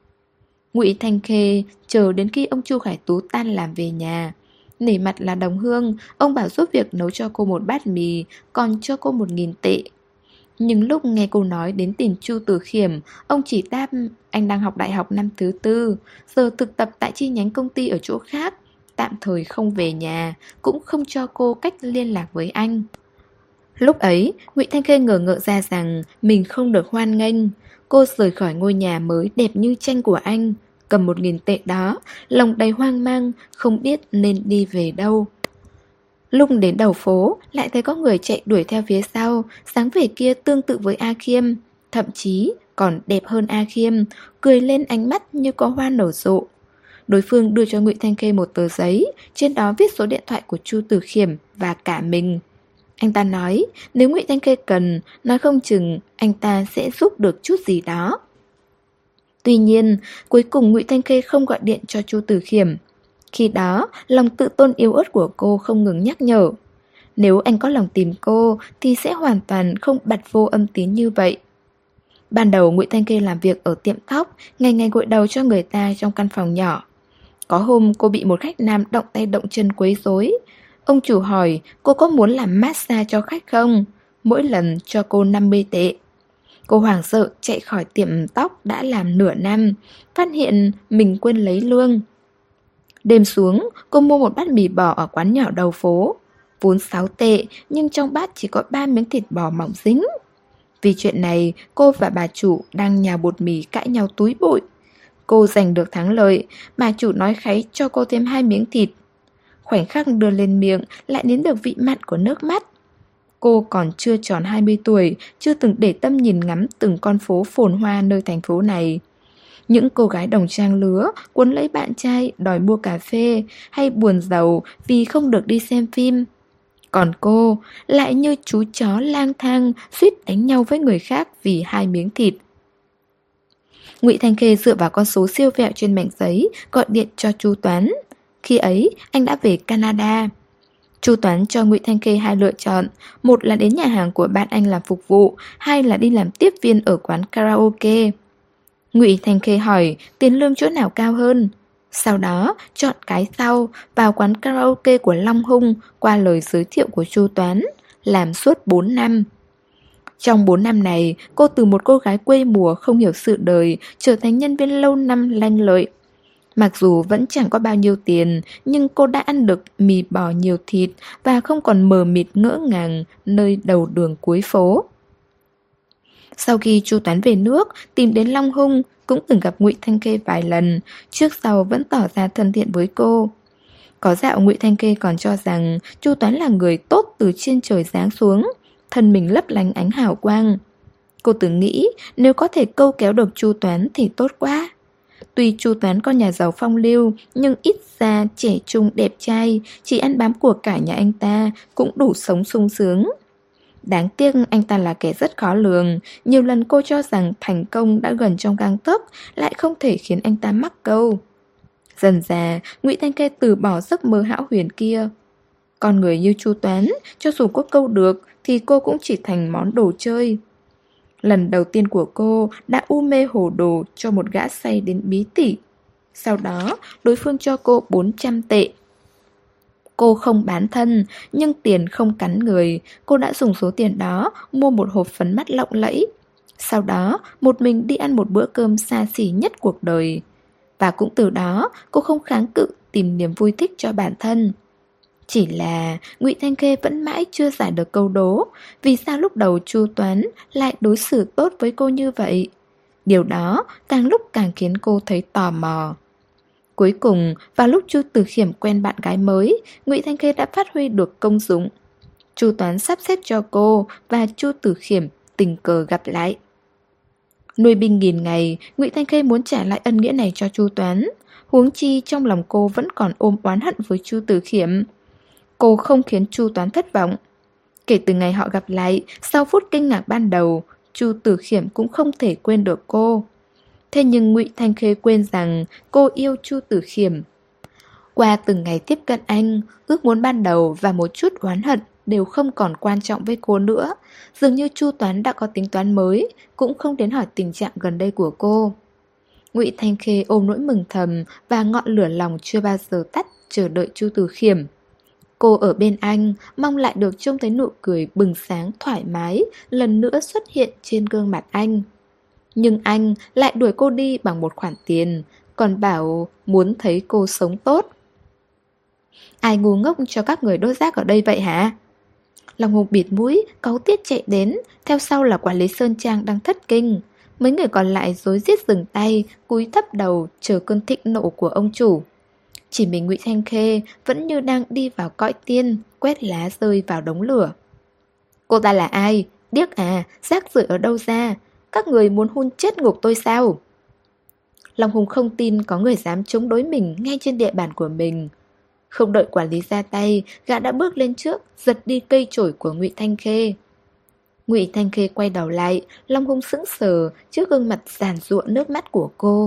Speaker 1: Ngụy Thanh Khê chờ đến khi ông Chu Khải Tú tan làm về nhà. Nể mặt là đồng hương, ông bảo giúp việc nấu cho cô một bát mì, còn cho cô 1.000 tệ. Nhưng lúc nghe cô nói đến tiền Chu Tử Khiểm, ông chỉ đáp anh đang học đại học năm thứ 4, giờ thực tập tại chi nhánh công ty ở chỗ khác, tạm thời không về nhà, cũng không cho cô cách liên lạc với anh. Lúc ấy, Ngụy Thanh Khê ngờ ngợ ra rằng mình không được hoan nghênh. Cô rời khỏi ngôi nhà mới đẹp như tranh của anh, cầm 1.000 tệ đó, lòng đầy hoang mang, không biết nên đi về đâu. Lúc đến đầu phố, lại thấy có người chạy đuổi theo phía sau, dáng vẻ kia tương tự với A Khiêm, thậm chí còn đẹp hơn A Khiêm, cười lên ánh mắt như có hoa nở rộ. Đối phương đưa cho Ngụy Thanh Khê một tờ giấy, trên đó viết số điện thoại của Chu Tử Khiểm và cả mình. Anh ta nói, nếu Ngụy Thanh Khê cần, nói không chừng anh ta sẽ giúp được chút gì đó. Tuy nhiên, cuối cùng Ngụy Thanh Khê không gọi điện cho Chu Tử Khiểm. Khi đó, lòng tự tôn yếu ớt của cô không ngừng nhắc nhở. Nếu anh có lòng tìm cô, thì sẽ hoàn toàn không bật vô âm tín như vậy. Ban đầu Ngụy Thanh Khê làm việc ở tiệm tóc, ngày ngày gội đầu cho người ta trong căn phòng nhỏ. Có hôm cô bị một khách nam động tay động chân quấy rối. Ông chủ hỏi cô có muốn làm massage cho khách không? Mỗi lần cho cô 50 tệ. Cô hoảng sợ chạy khỏi tiệm tóc đã làm nửa năm, phát hiện mình quên lấy lương. Đêm xuống, cô mua một bát mì bò ở quán nhỏ đầu phố. Vốn 6 tệ, nhưng trong bát chỉ có 3 miếng thịt bò mỏng dính. Vì chuyện này, cô và bà chủ đang nhào bột mì cãi nhau túi bụi. Cô giành được thắng lợi, bà chủ nói kháy cho cô thêm 2 miếng thịt. Khoảnh khắc đưa lên miệng lại nếm được vị mặn của nước mắt. Cô còn chưa tròn 20 tuổi, chưa từng để tâm nhìn ngắm từng con phố phồn hoa nơi thành phố này. Những cô gái đồng trang lứa cuốn lấy bạn trai đòi mua cà phê hay buồn rầu vì không được đi xem phim. Còn cô lại như chú chó lang thang suýt đánh nhau với người khác vì 2 miếng thịt. Ngụy Thanh Khê dựa vào con số siêu vẹo trên mảnh giấy gọi điện cho Chu Toán. Khi ấy anh đã về Canada. Chu Toán cho Ngụy Thanh Khê 2 lựa chọn, một là đến nhà hàng của bạn anh làm phục vụ, 2 là đi làm tiếp viên ở quán karaoke. Ngụy Thanh Khê hỏi tiền lương chỗ nào cao hơn. Sau đó chọn cái sau, vào quán karaoke của Long Hung qua lời giới thiệu của Chu Toán, làm suốt 4 năm. Trong 4 năm này, cô từ một cô gái quê mùa không hiểu sự đời trở thành nhân viên lâu năm lanh lợi. Mặc dù vẫn chẳng có bao nhiêu tiền, nhưng cô đã ăn được mì bò nhiều thịt và không còn mờ mịt ngỡ ngàng nơi đầu đường cuối phố. Sau khi Chu Toán về nước, tìm đến Long Hung, cũng từng gặp Ngụy Thanh Khê vài lần, trước sau vẫn tỏ ra thân thiện với cô. Có dạo Ngụy Thanh Khê còn cho rằng Chu Toán là người tốt từ trên trời giáng xuống, thân mình lấp lánh ánh hào quang. Cô từng nghĩ nếu có thể câu kéo được Chu Toán thì tốt quá. Tuy Chu Toán có nhà giàu phong lưu, nhưng ít ra trẻ trung đẹp trai, chỉ ăn bám của cải nhà anh ta cũng đủ sống sung sướng. Đáng tiếc anh ta là kẻ rất khó lường, nhiều lần cô cho rằng thành công đã gần trong gang tấc, lại không thể khiến anh ta mắc câu. Dần dà, Ngụy Thanh Khê từ bỏ giấc mơ hão huyền kia. Con người như Chu Toán, cho dù có câu được thì cô cũng chỉ thành món đồ chơi. Lần đầu tiên của cô đã u mê hồ đồ cho một gã say đến bí tỉ. Sau đó, đối phương cho cô 400 tệ. Cô không bán thân, nhưng tiền không cắn người. Cô đã dùng số tiền đó mua một hộp phấn mắt lộng lẫy. Sau đó, một mình đi ăn một bữa cơm xa xỉ nhất cuộc đời. Và cũng từ đó, cô không kháng cự tìm niềm vui thích cho bản thân. Chỉ là Ngụy Thanh Khê vẫn mãi chưa giải được câu đố, vì sao lúc đầu Chu Toán lại đối xử tốt với cô như vậy. Điều đó càng lúc càng khiến cô thấy tò mò. Cuối cùng, vào lúc Chu Tử Khiểm quen bạn gái mới, Ngụy Thanh Khê đã phát huy được công dụng. Chu Toán sắp xếp cho cô và Chu Tử Khiểm tình cờ gặp lại. Nuôi binh nghìn ngày, Ngụy Thanh Khê muốn trả lại ân nghĩa này cho Chu Toán. Huống chi trong lòng cô vẫn còn ôm oán hận với Chu Tử Khiểm. Cô không khiến Chu Toán thất vọng. Kể từ ngày họ gặp lại, sau phút kinh ngạc ban đầu, Chu Tử Khiểm cũng không thể quên được cô. Thế nhưng Ngụy Thanh Khê quên rằng cô yêu Chu Tử Khiểm. Qua từng ngày tiếp cận anh, ước muốn ban đầu và một chút oán hận đều không còn quan trọng với cô nữa. Dường như Chu Toán đã có tính toán mới, cũng không đến hỏi tình trạng gần đây của cô. Ngụy Thanh Khê ôm nỗi mừng thầm và ngọn lửa lòng chưa bao giờ tắt, chờ đợi Chu Tử Khiểm. Cô ở bên anh, mong lại được trông thấy nụ cười bừng sáng thoải mái lần nữa xuất hiện trên gương mặt anh. Nhưng anh lại đuổi cô đi bằng một khoản tiền, còn bảo muốn thấy cô sống tốt. Ai ngu ngốc cho các người đốt rác ở đây vậy hả? Long Hùng bịt mũi, cáu tiết chạy đến, theo sau là quản lý Sơn Trang đang thất kinh. Mấy người còn lại rối rít dừng tay, cúi thấp đầu chờ cơn thịnh nộ của ông chủ. Chỉ mình Ngụy Thanh Khê vẫn như đang đi vào cõi tiên, quét lá rơi vào đống lửa. Cô ta là ai? Điếc à, rác rưởi ở đâu ra? Các người muốn hun chết ngục tôi sao? Long Hùng không tin có người dám chống đối mình ngay trên địa bàn của mình. Không đợi quản lý ra tay, gã đã bước lên trước, giật đi cây chổi của Ngụy Thanh Khê. Ngụy Thanh Khê quay đầu lại, Long Hùng sững sờ trước gương mặt giàn giụa nước mắt của cô.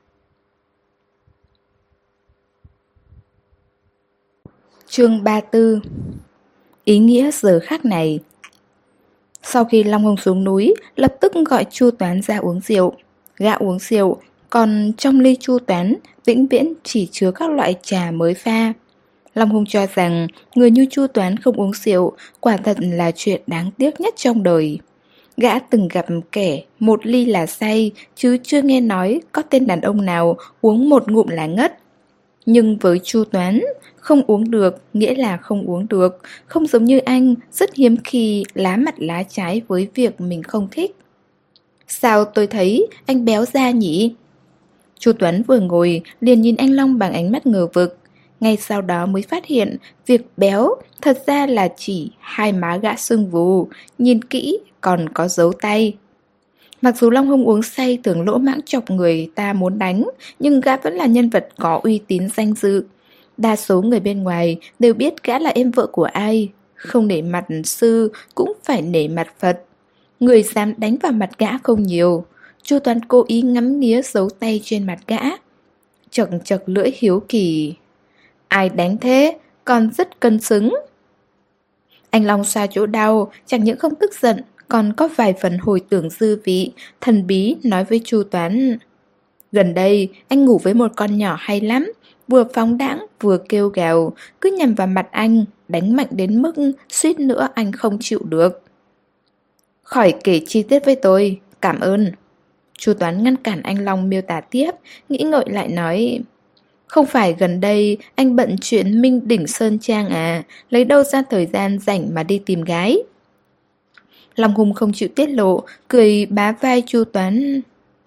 Speaker 1: Chương 34. Ý nghĩa giờ khắc này. Sau khi Long Hùng xuống núi, lập tức gọi Chu Toán ra uống rượu. Gã uống rượu, còn trong ly Chu Toán vĩnh viễn chỉ chứa các loại trà mới pha. Long Hùng cho rằng người như Chu Toán không uống rượu quả thật là chuyện đáng tiếc nhất trong đời. Gã từng gặp kẻ một ly là say, chứ chưa nghe nói có tên đàn ông nào uống một ngụm là ngất. Nhưng với Chu Toán, không uống được nghĩa là không uống được, không giống như anh, rất hiếm khi lá mặt lá trái với việc mình không thích. Sao tôi thấy anh béo ra nhỉ? Chu Tuấn vừa ngồi liền nhìn anh Long bằng ánh mắt ngờ vực. Ngay sau đó mới phát hiện việc béo thật ra là chỉ hai má gã sưng vù, nhìn kỹ còn có dấu tay. Mặc dù Long Hùng uống say tưởng lỗ mãng chọc người ta muốn đánh, nhưng gã vẫn là nhân vật có uy tín danh dự. Đa số người bên ngoài đều biết gã là em vợ của ai. Không nể mặt sư cũng phải nể mặt Phật. Người dám đánh vào mặt gã không nhiều. Chu Toàn cố ý ngắm nghía dấu tay trên mặt gã, chật chật lưỡi hiếu kỳ. Ai đánh thế, còn rất cân xứng. Anh Long xoa chỗ đau, chẳng những không tức giận, còn có vài phần hồi tưởng dư vị, thần bí nói với Chu Toán. Gần đây, anh ngủ với một con nhỏ hay lắm, vừa phóng đãng vừa kêu gào, cứ nhằm vào mặt anh, đánh mạnh đến mức suýt nữa anh không chịu được. Khỏi kể chi tiết với tôi, cảm ơn. Chu Toán ngăn cản anh Long miêu tả tiếp, nghĩ ngợi lại nói. Không phải gần đây anh bận chuyện Minh Đỉnh Sơn Trang à, lấy đâu ra thời gian rảnh mà đi tìm gái. Long Hùng không chịu tiết lộ, cười bá vai Chu Toán.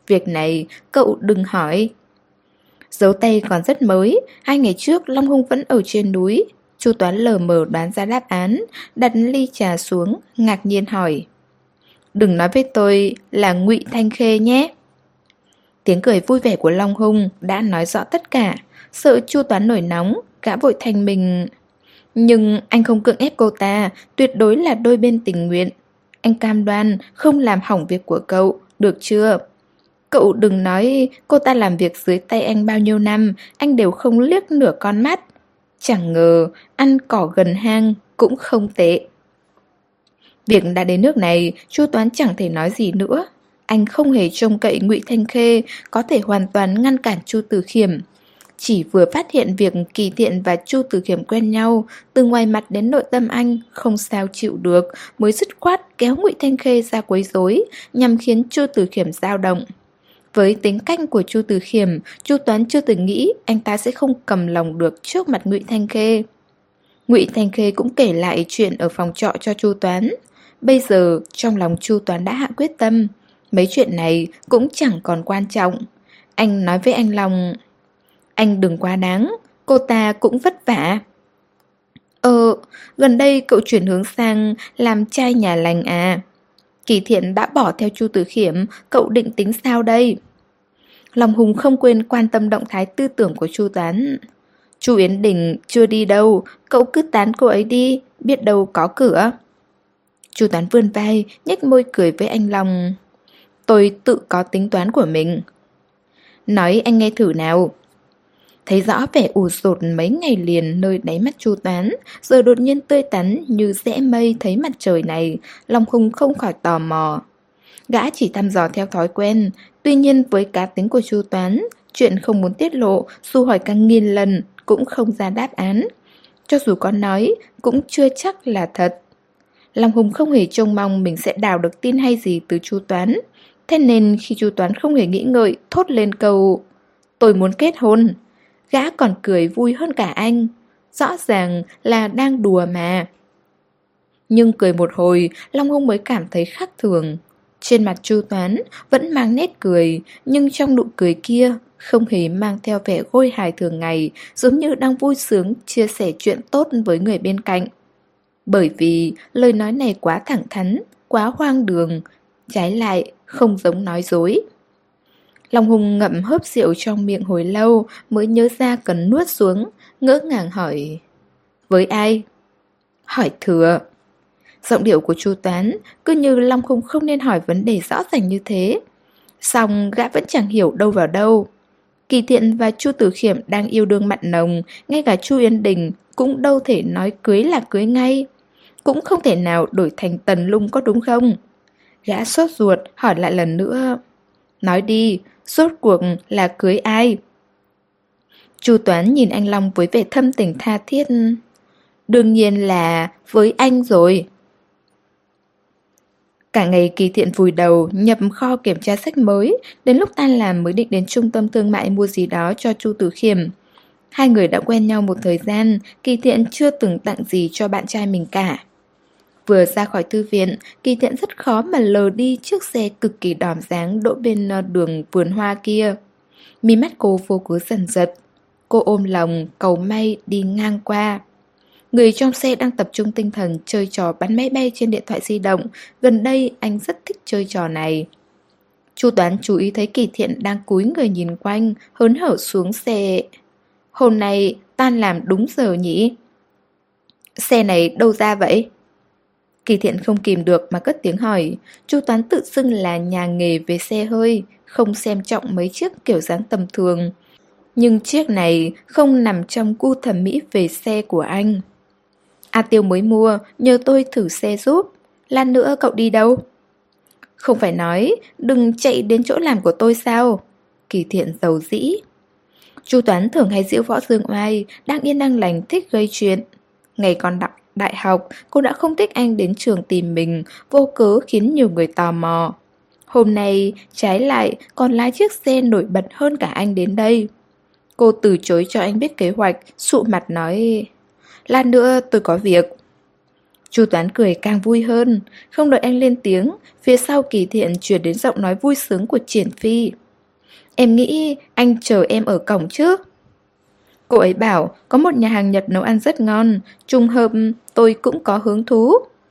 Speaker 1: Việc này cậu đừng hỏi. Dấu tay còn rất mới, 2 ngày trước Long Hung vẫn ở trên núi. Chu Toán lờ mờ đoán ra đáp án, đặt ly trà xuống, ngạc nhiên hỏi. Đừng nói với tôi là Ngụy Thanh Khê nhé. Tiếng cười vui vẻ của Long Hung đã nói rõ tất cả. Sợ Chu Toán nổi nóng, gã vội thanh mình. Nhưng anh không cưỡng ép cô ta, tuyệt đối là đôi bên tình nguyện. Anh cam đoan không làm hỏng việc của cậu, được chưa? Cậu đừng nói cô ta làm việc dưới tay anh bao nhiêu năm, anh đều không liếc nửa con mắt. Chẳng ngờ ăn cỏ gần hang cũng không tệ. Việc đã đến nước này, Chu Toán chẳng thể nói gì nữa. Anh không hề trông cậy Ngụy Thanh Khê có thể hoàn toàn ngăn cản Chu Tử Khiêm. Chỉ vừa phát hiện việc Kỳ Thiện và Chu Tử Khiêm quen nhau, từ ngoài mặt đến nội tâm anh không sao chịu được, mới dứt khoát kéo Ngụy Thanh Khê ra quấy rối, nhằm khiến Chu Tử Khiêm dao động. Với tính cách của Chu Tử Khiêm, Chu Toán chưa từng nghĩ anh ta sẽ không cầm lòng được trước mặt Ngụy Thanh Khê. Ngụy Thanh Khê cũng kể lại chuyện ở phòng trọ cho Chu Toán. Bây giờ trong lòng Chu Toán đã hạ quyết tâm, mấy chuyện này cũng chẳng còn quan trọng. Anh nói với anh Long, anh đừng quá đáng, cô ta cũng vất vả. Gần đây cậu chuyển hướng sang làm trai nhà lành à? Kỳ Thiện đã bỏ theo Chu Tử Khiêm, cậu định tính sao đây? Long Hùng không quên quan tâm động thái tư tưởng của Chu Toán. Chu Yến Đình chưa đi đâu, cậu cứ tán cô ấy đi, biết đâu có cửa. Chu Toán vươn vai, nhếch môi cười với anh Long. Tôi tự có tính toán của mình. Nói anh nghe thử nào. Thấy rõ vẻ ủ rột mấy ngày liền nơi đáy mắt Chu Toán, giờ đột nhiên tươi tắn như rẽ mây thấy mặt trời này, Long Hùng không khỏi tò mò. Gã chỉ thăm dò theo thói quen, tuy nhiên với cá tính của Chu Toán, chuyện không muốn tiết lộ, dù hỏi càng nghìn lần cũng không ra đáp án. Cho dù có nói, cũng chưa chắc là thật. Long Hùng không hề trông mong mình sẽ đào được tin hay gì từ Chu Toán. Thế nên khi Chu Toán không hề nghĩ ngợi, thốt lên câu tôi muốn kết hôn, gã còn cười vui hơn cả anh. Rõ ràng là đang đùa mà. Nhưng cười một hồi, Long Hùng mới cảm thấy khác thường. Trên mặt Chu Toán vẫn mang nét cười, nhưng trong nụ cười kia không hề mang theo vẻ gôi hài thường ngày, giống như đang vui sướng chia sẻ chuyện tốt với người bên cạnh. Bởi vì lời nói này quá thẳng thắn, quá hoang đường, trái lại không giống nói dối. Long Hùng ngậm hớp rượu trong miệng hồi lâu mới nhớ ra cần nuốt xuống, ngỡ ngàng hỏi. Với ai? Hỏi Thừa. Giọng điệu của Chu Toán cứ như Long Hùng không nên hỏi vấn đề rõ ràng như thế. Song gã vẫn chẳng hiểu đâu vào đâu. Kỳ Thiện và Chu Tử Khiêm đang yêu đương mặn nồng, ngay cả Chu Yến Đình cũng đâu thể nói cưới là cưới ngay. Cũng không thể nào đổi thành Tần Lung có đúng không? Gã sốt ruột hỏi lại lần nữa. Nói đi, rốt cuộc là cưới ai? Chu Toán nhìn anh Long với vẻ thâm tình tha thiết. Đương nhiên là với anh rồi. Cả ngày Kỳ Thiện vùi đầu nhập kho kiểm tra sách mới, đến lúc tan làm mới định đến trung tâm thương mại mua gì đó cho Chu Tử Khiêm. Hai người đã quen nhau một thời gian, Kỳ Thiện chưa từng tặng gì cho bạn trai mình cả. Vừa ra khỏi thư viện, Kỳ Thiện rất khó mà lờ đi chiếc xe cực kỳ đỏm dáng đỗ bên đường vườn hoa kia. Mí mắt cô vô cứ dần giật. Cô ôm lòng, cầu may đi ngang qua. Người trong xe đang tập trung tinh thần chơi trò bắn máy bay trên điện thoại di động. Gần đây anh rất thích chơi trò này. Chu Toán chú ý thấy Kỳ Thiện đang cúi người nhìn quanh, hớn hở xuống xe. Hôm nay tan làm đúng giờ nhỉ? Xe này đâu ra vậy? Kỳ Thiện không kìm được mà cất tiếng hỏi. Chu Toán tự xưng là nhà nghề về xe hơi, không xem trọng mấy chiếc kiểu dáng tầm thường. Nhưng chiếc này không nằm trong gu thẩm mỹ về xe của anh. A Tiêu mới mua, nhờ tôi thử xe giúp. Lát nữa cậu đi đâu? Không phải nói đừng chạy đến chỗ làm của tôi sao? Kỳ Thiện giàu dĩ. Chu Toán thường hay giễu võ dương oai, đang yên đang lành thích gây chuyện. Ngày còn đọc đại học, cô đã không thích anh đến trường tìm mình, vô cớ khiến nhiều người tò mò. Hôm nay, trái lại, còn lái chiếc xe nổi bật hơn cả anh đến đây. Cô từ chối cho anh biết kế hoạch, sụ mặt nói, lát nữa tôi có việc. Chu Toán cười càng vui hơn. Không đợi anh lên tiếng, phía sau Kỳ Thiện chuyển đến giọng nói vui sướng của Triển Phi. Em nghĩ anh chờ em ở cổng chứ? Cô ấy bảo có một nhà hàng Nhật nấu ăn rất ngon, trùng hợp tôi cũng có hứng thú.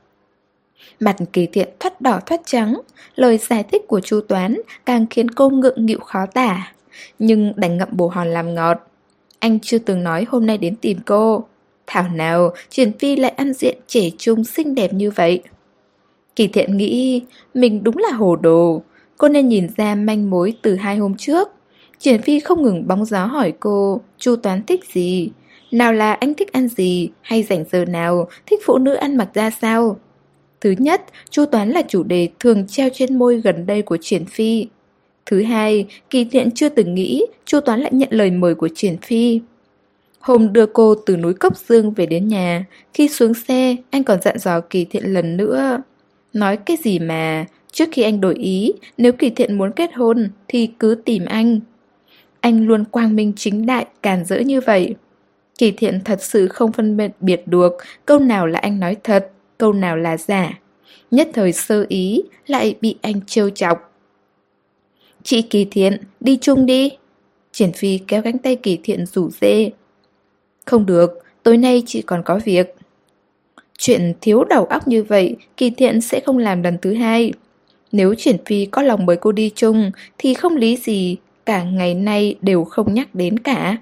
Speaker 1: Mặt Kỳ Thiện thoắt đỏ thoắt trắng, lời giải thích của Chu Toán càng khiến cô ngượng nghịu khó tả, nhưng đành ngậm bồ hòn làm ngọt. Anh chưa từng nói hôm nay đến tìm cô. Thảo nào Triển Phi lại ăn diện trẻ trung xinh đẹp như vậy. Kỳ Thiện nghĩ mình đúng là hồ đồ. Cô nên nhìn ra manh mối từ 2 hôm trước. Triển Phi không ngừng bóng gió hỏi cô Chu Toán thích gì, nào là anh thích ăn gì, hay rảnh giờ nào, thích phụ nữ ăn mặc ra sao. Thứ nhất, Chu Toán là chủ đề thường treo trên môi gần đây của Triển Phi. Thứ hai, Kỳ Thiện chưa từng nghĩ Chu Toán lại nhận lời mời của Triển Phi. Hôm đưa cô từ núi Cốc Dương về đến nhà, khi xuống xe, anh còn dặn dò Kỳ Thiện lần nữa. Nói cái gì mà, trước khi anh đổi ý, nếu Kỳ Thiện muốn kết hôn thì cứ tìm anh. Anh luôn quang minh chính đại, càn rỡ như vậy. Kỳ Thiện thật sự không phân biệt được câu nào là anh nói thật, câu nào là giả. Nhất thời sơ ý, lại bị anh trêu chọc. Chị Kỳ Thiện, đi chung đi. Triển Phi kéo cánh tay Kỳ Thiện rủ rê. Không được, tối nay chị còn có việc. Chuyện thiếu đầu óc như vậy, Kỳ Thiện sẽ không làm lần thứ hai. Nếu Triển Phi có lòng mời cô đi chung, thì không lý gì, cả ngày nay đều không nhắc đến cả.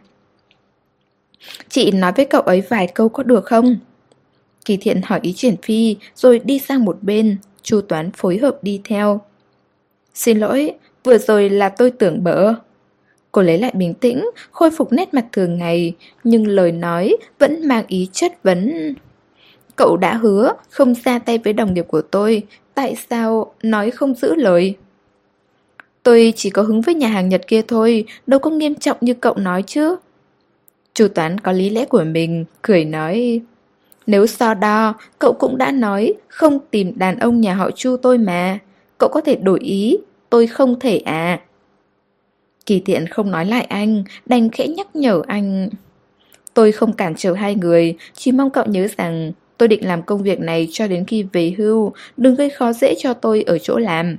Speaker 1: Chị nói với cậu ấy vài câu có được không? Kỳ Thiện hỏi ý Triển Phi, rồi đi sang một bên, Chu Toán phối hợp đi theo. Xin lỗi, vừa rồi là tôi tưởng bở. Cô lấy lại bình tĩnh, khôi phục nét mặt thường ngày, nhưng lời nói vẫn mang ý chất vấn. Cậu đã hứa không ra tay với đồng nghiệp của tôi, tại sao nói không giữ lời? Tôi chỉ có hứng với nhà hàng Nhật kia thôi, đâu có nghiêm trọng như cậu nói chứ. Chu Toán có lý lẽ của mình, cười nói. Nếu so đo, cậu cũng đã nói không tìm đàn ông nhà họ Chu tôi mà. Cậu có thể đổi ý, tôi không thể à. Kỳ Thiện không nói lại anh, đành khẽ nhắc nhở anh. Tôi không cản trở hai người, chỉ mong cậu nhớ rằng tôi định làm công việc này cho đến khi về hưu, đừng gây khó dễ cho tôi ở chỗ làm.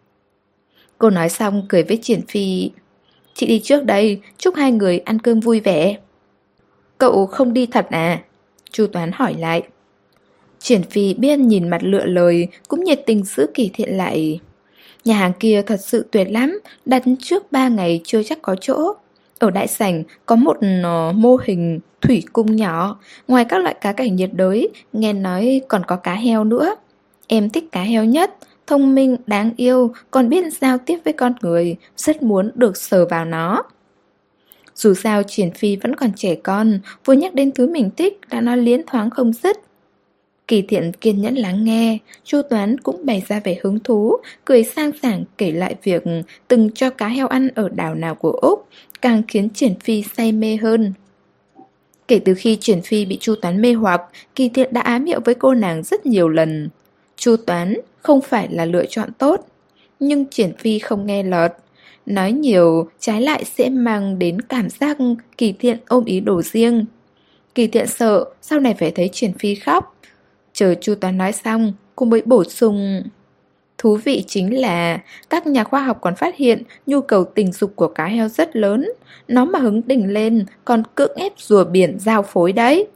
Speaker 1: Cô nói xong cười với Triển Phi. Chị đi trước đây, chúc hai người ăn cơm vui vẻ. Cậu không đi thật à? Chu Toán hỏi lại. Triển Phi biết nhìn mặt lựa lời, cũng nhiệt tình giữ Kỳ Thiện lại. Nhà hàng kia thật sự tuyệt lắm, đặt trước 3 ngày chưa chắc có chỗ. Ở đại sảnh có một mô hình thủy cung nhỏ, ngoài các loại cá cảnh nhiệt đới, nghe nói còn có cá heo nữa. Em thích cá heo nhất, thông minh, đáng yêu, còn biết giao tiếp với con người, rất muốn được sờ vào nó. Dù sao Triển Phi vẫn còn trẻ con, vừa nhắc đến thứ mình thích đã nói liến thoáng không dứt. Kỳ Thiện kiên nhẫn lắng nghe, Chu Toán cũng bày ra vẻ hứng thú, cười sang sảng kể lại việc từng cho cá heo ăn ở đảo nào của Úc, càng khiến Triển Phi say mê hơn. Kể từ khi Triển Phi bị Chu Toán mê hoặc, Kỳ Thiện đã ám hiệu với cô nàng rất nhiều lần. Chu Toán không phải là lựa chọn tốt, nhưng Triển Phi không nghe lọt. Nói nhiều trái lại sẽ mang đến cảm giác Kỳ Thiện ôm ý đồ riêng. Kỳ Thiện sợ sau này phải thấy Triển Phi khóc. Chờ Chu Toán nói xong, cô mới bổ sung. Thú vị chính là các nhà khoa học còn phát hiện nhu cầu tình dục của cá heo rất lớn. Nó mà hứng đỉnh lên còn cưỡng ép rùa biển giao phối đấy.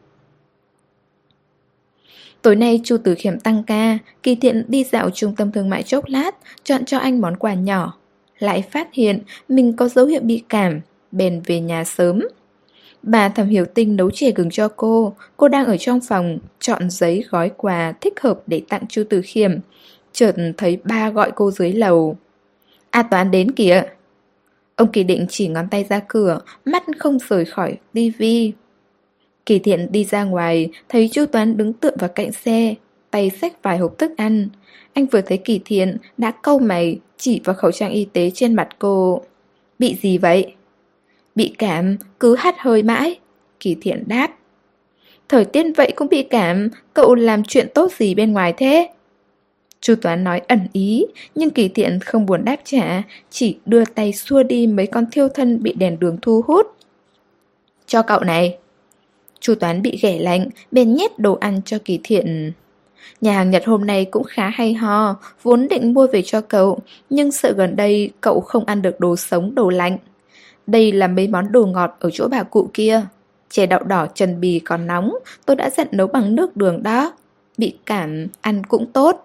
Speaker 1: Tối nay Chu Tử Khiêm tăng ca, Kỳ Thiện đi dạo trung tâm thương mại chốc lát, chọn cho anh món quà nhỏ. Lại phát hiện mình có dấu hiệu bị cảm, bèn về nhà sớm. Bà Thẩm Hiểu Tinh nấu chè gừng cho cô đang ở trong phòng, chọn giấy gói quà thích hợp để tặng Chu Tử Khiêm. Chợt thấy ba gọi cô dưới lầu. A Toán đến kìa. Ông Kỳ Định chỉ ngón tay ra cửa, mắt không rời khỏi tivi. Kỳ Thiện đi ra ngoài, thấy Chu Toán đứng tựa vào cạnh xe, tay xách vài hộp thức ăn. Anh vừa thấy Kỳ Thiện đã cau mày, chỉ vào khẩu trang y tế trên mặt cô. Bị gì vậy? Bị cảm, cứ hắt hơi mãi. Kỳ Thiện đáp. Thời tiết vậy cũng bị cảm, cậu làm chuyện tốt gì bên ngoài thế? Chu Toán nói ẩn ý, nhưng Kỳ Thiện không buồn đáp trả, chỉ đưa tay xua đi mấy con thiêu thân bị đèn đường thu hút. Cho cậu này. Chu Toán bị ghẻ lạnh, bèn nhét đồ ăn cho Kỳ Thiện. Nhà hàng Nhật hôm nay cũng khá hay ho, vốn định mua về cho cậu, nhưng sợ gần đây cậu không ăn được đồ sống đồ lạnh. Đây là mấy món đồ ngọt ở chỗ bà cụ kia. Chè đậu đỏ trần bì còn nóng, tôi đã dặn nấu bằng nước đường đó. Bị cảm, ăn cũng tốt.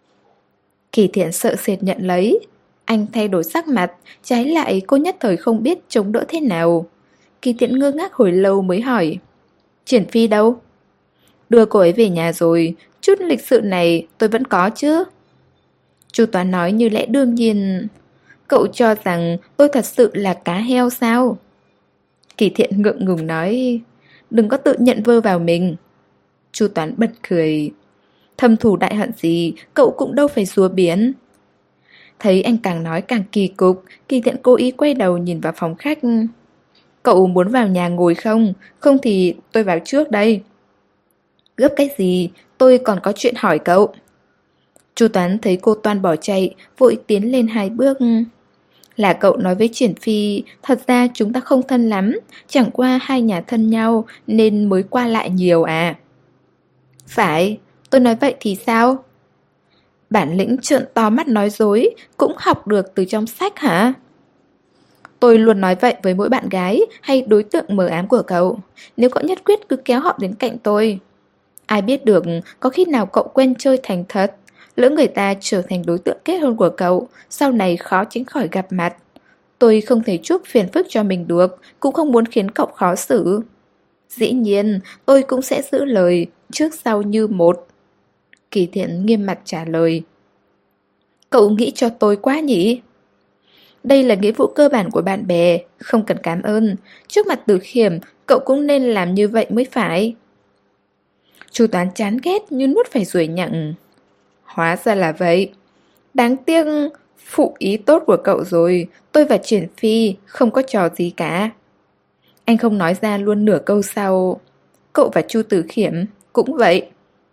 Speaker 1: Kỳ Thiện sợ sệt nhận lấy. Anh thay đổi sắc mặt, trái lại cô nhất thời không biết chống đỡ thế nào. Kỳ Thiện ngơ ngác hồi lâu mới hỏi: Triển Phi đâu? Đưa cô ấy về nhà rồi, chút lịch sự này tôi vẫn có chứ. Chu Toán nói như lẽ đương nhiên. Cậu cho rằng tôi thật sự là cá heo sao? Kỳ Thiện ngượng ngùng nói: Đừng có tự nhận vơ vào mình. Chu Toán bật cười: Thâm thù đại hận gì, cậu cũng đâu phải rùa biển. Thấy anh càng nói càng kỳ cục, Kỳ Thiện cố ý quay đầu nhìn vào phòng khách. Cậu muốn vào nhà ngồi không? Không thì tôi vào trước đây. Gấp cái gì? Tôi còn có chuyện hỏi cậu. Chu Toán thấy cô Toan bỏ chạy, vội tiến lên 2 bước. Là cậu nói với Triển Phi, thật ra chúng ta không thân lắm, chẳng qua hai nhà thân nhau nên mới qua lại nhiều à? Phải, tôi nói vậy thì sao? Bản lĩnh trợn to mắt nói dối cũng học được từ trong sách hả? Tôi luôn nói vậy với mỗi bạn gái hay đối tượng mờ ám của cậu. Nếu cậu nhất quyết cứ kéo họ đến cạnh tôi. Ai biết được, có khi nào cậu quen chơi thành thật, lỡ người ta trở thành đối tượng kết hôn của cậu, sau này khó tránh khỏi gặp mặt. Tôi không thể chuốc phiền phức cho mình được, cũng không muốn khiến cậu khó xử. Dĩ nhiên, tôi cũng sẽ giữ lời, trước sau như một. Kỳ Thiện nghiêm mặt trả lời. Cậu nghĩ cho tôi quá nhỉ? Đây là nghĩa vụ cơ bản của bạn bè, không cần cảm ơn. Trước mặt Từ Khiêm, cậu cũng nên làm như vậy mới phải. Chu Toán chán ghét như nuốt phải ruồi nhặng. Hóa ra là vậy. Đáng tiếc, phụ ý tốt của cậu rồi, tôi và Triển Phi không có trò gì cả. Anh không nói ra luôn nửa câu sau. Cậu và Chu Tử Khiêm cũng vậy.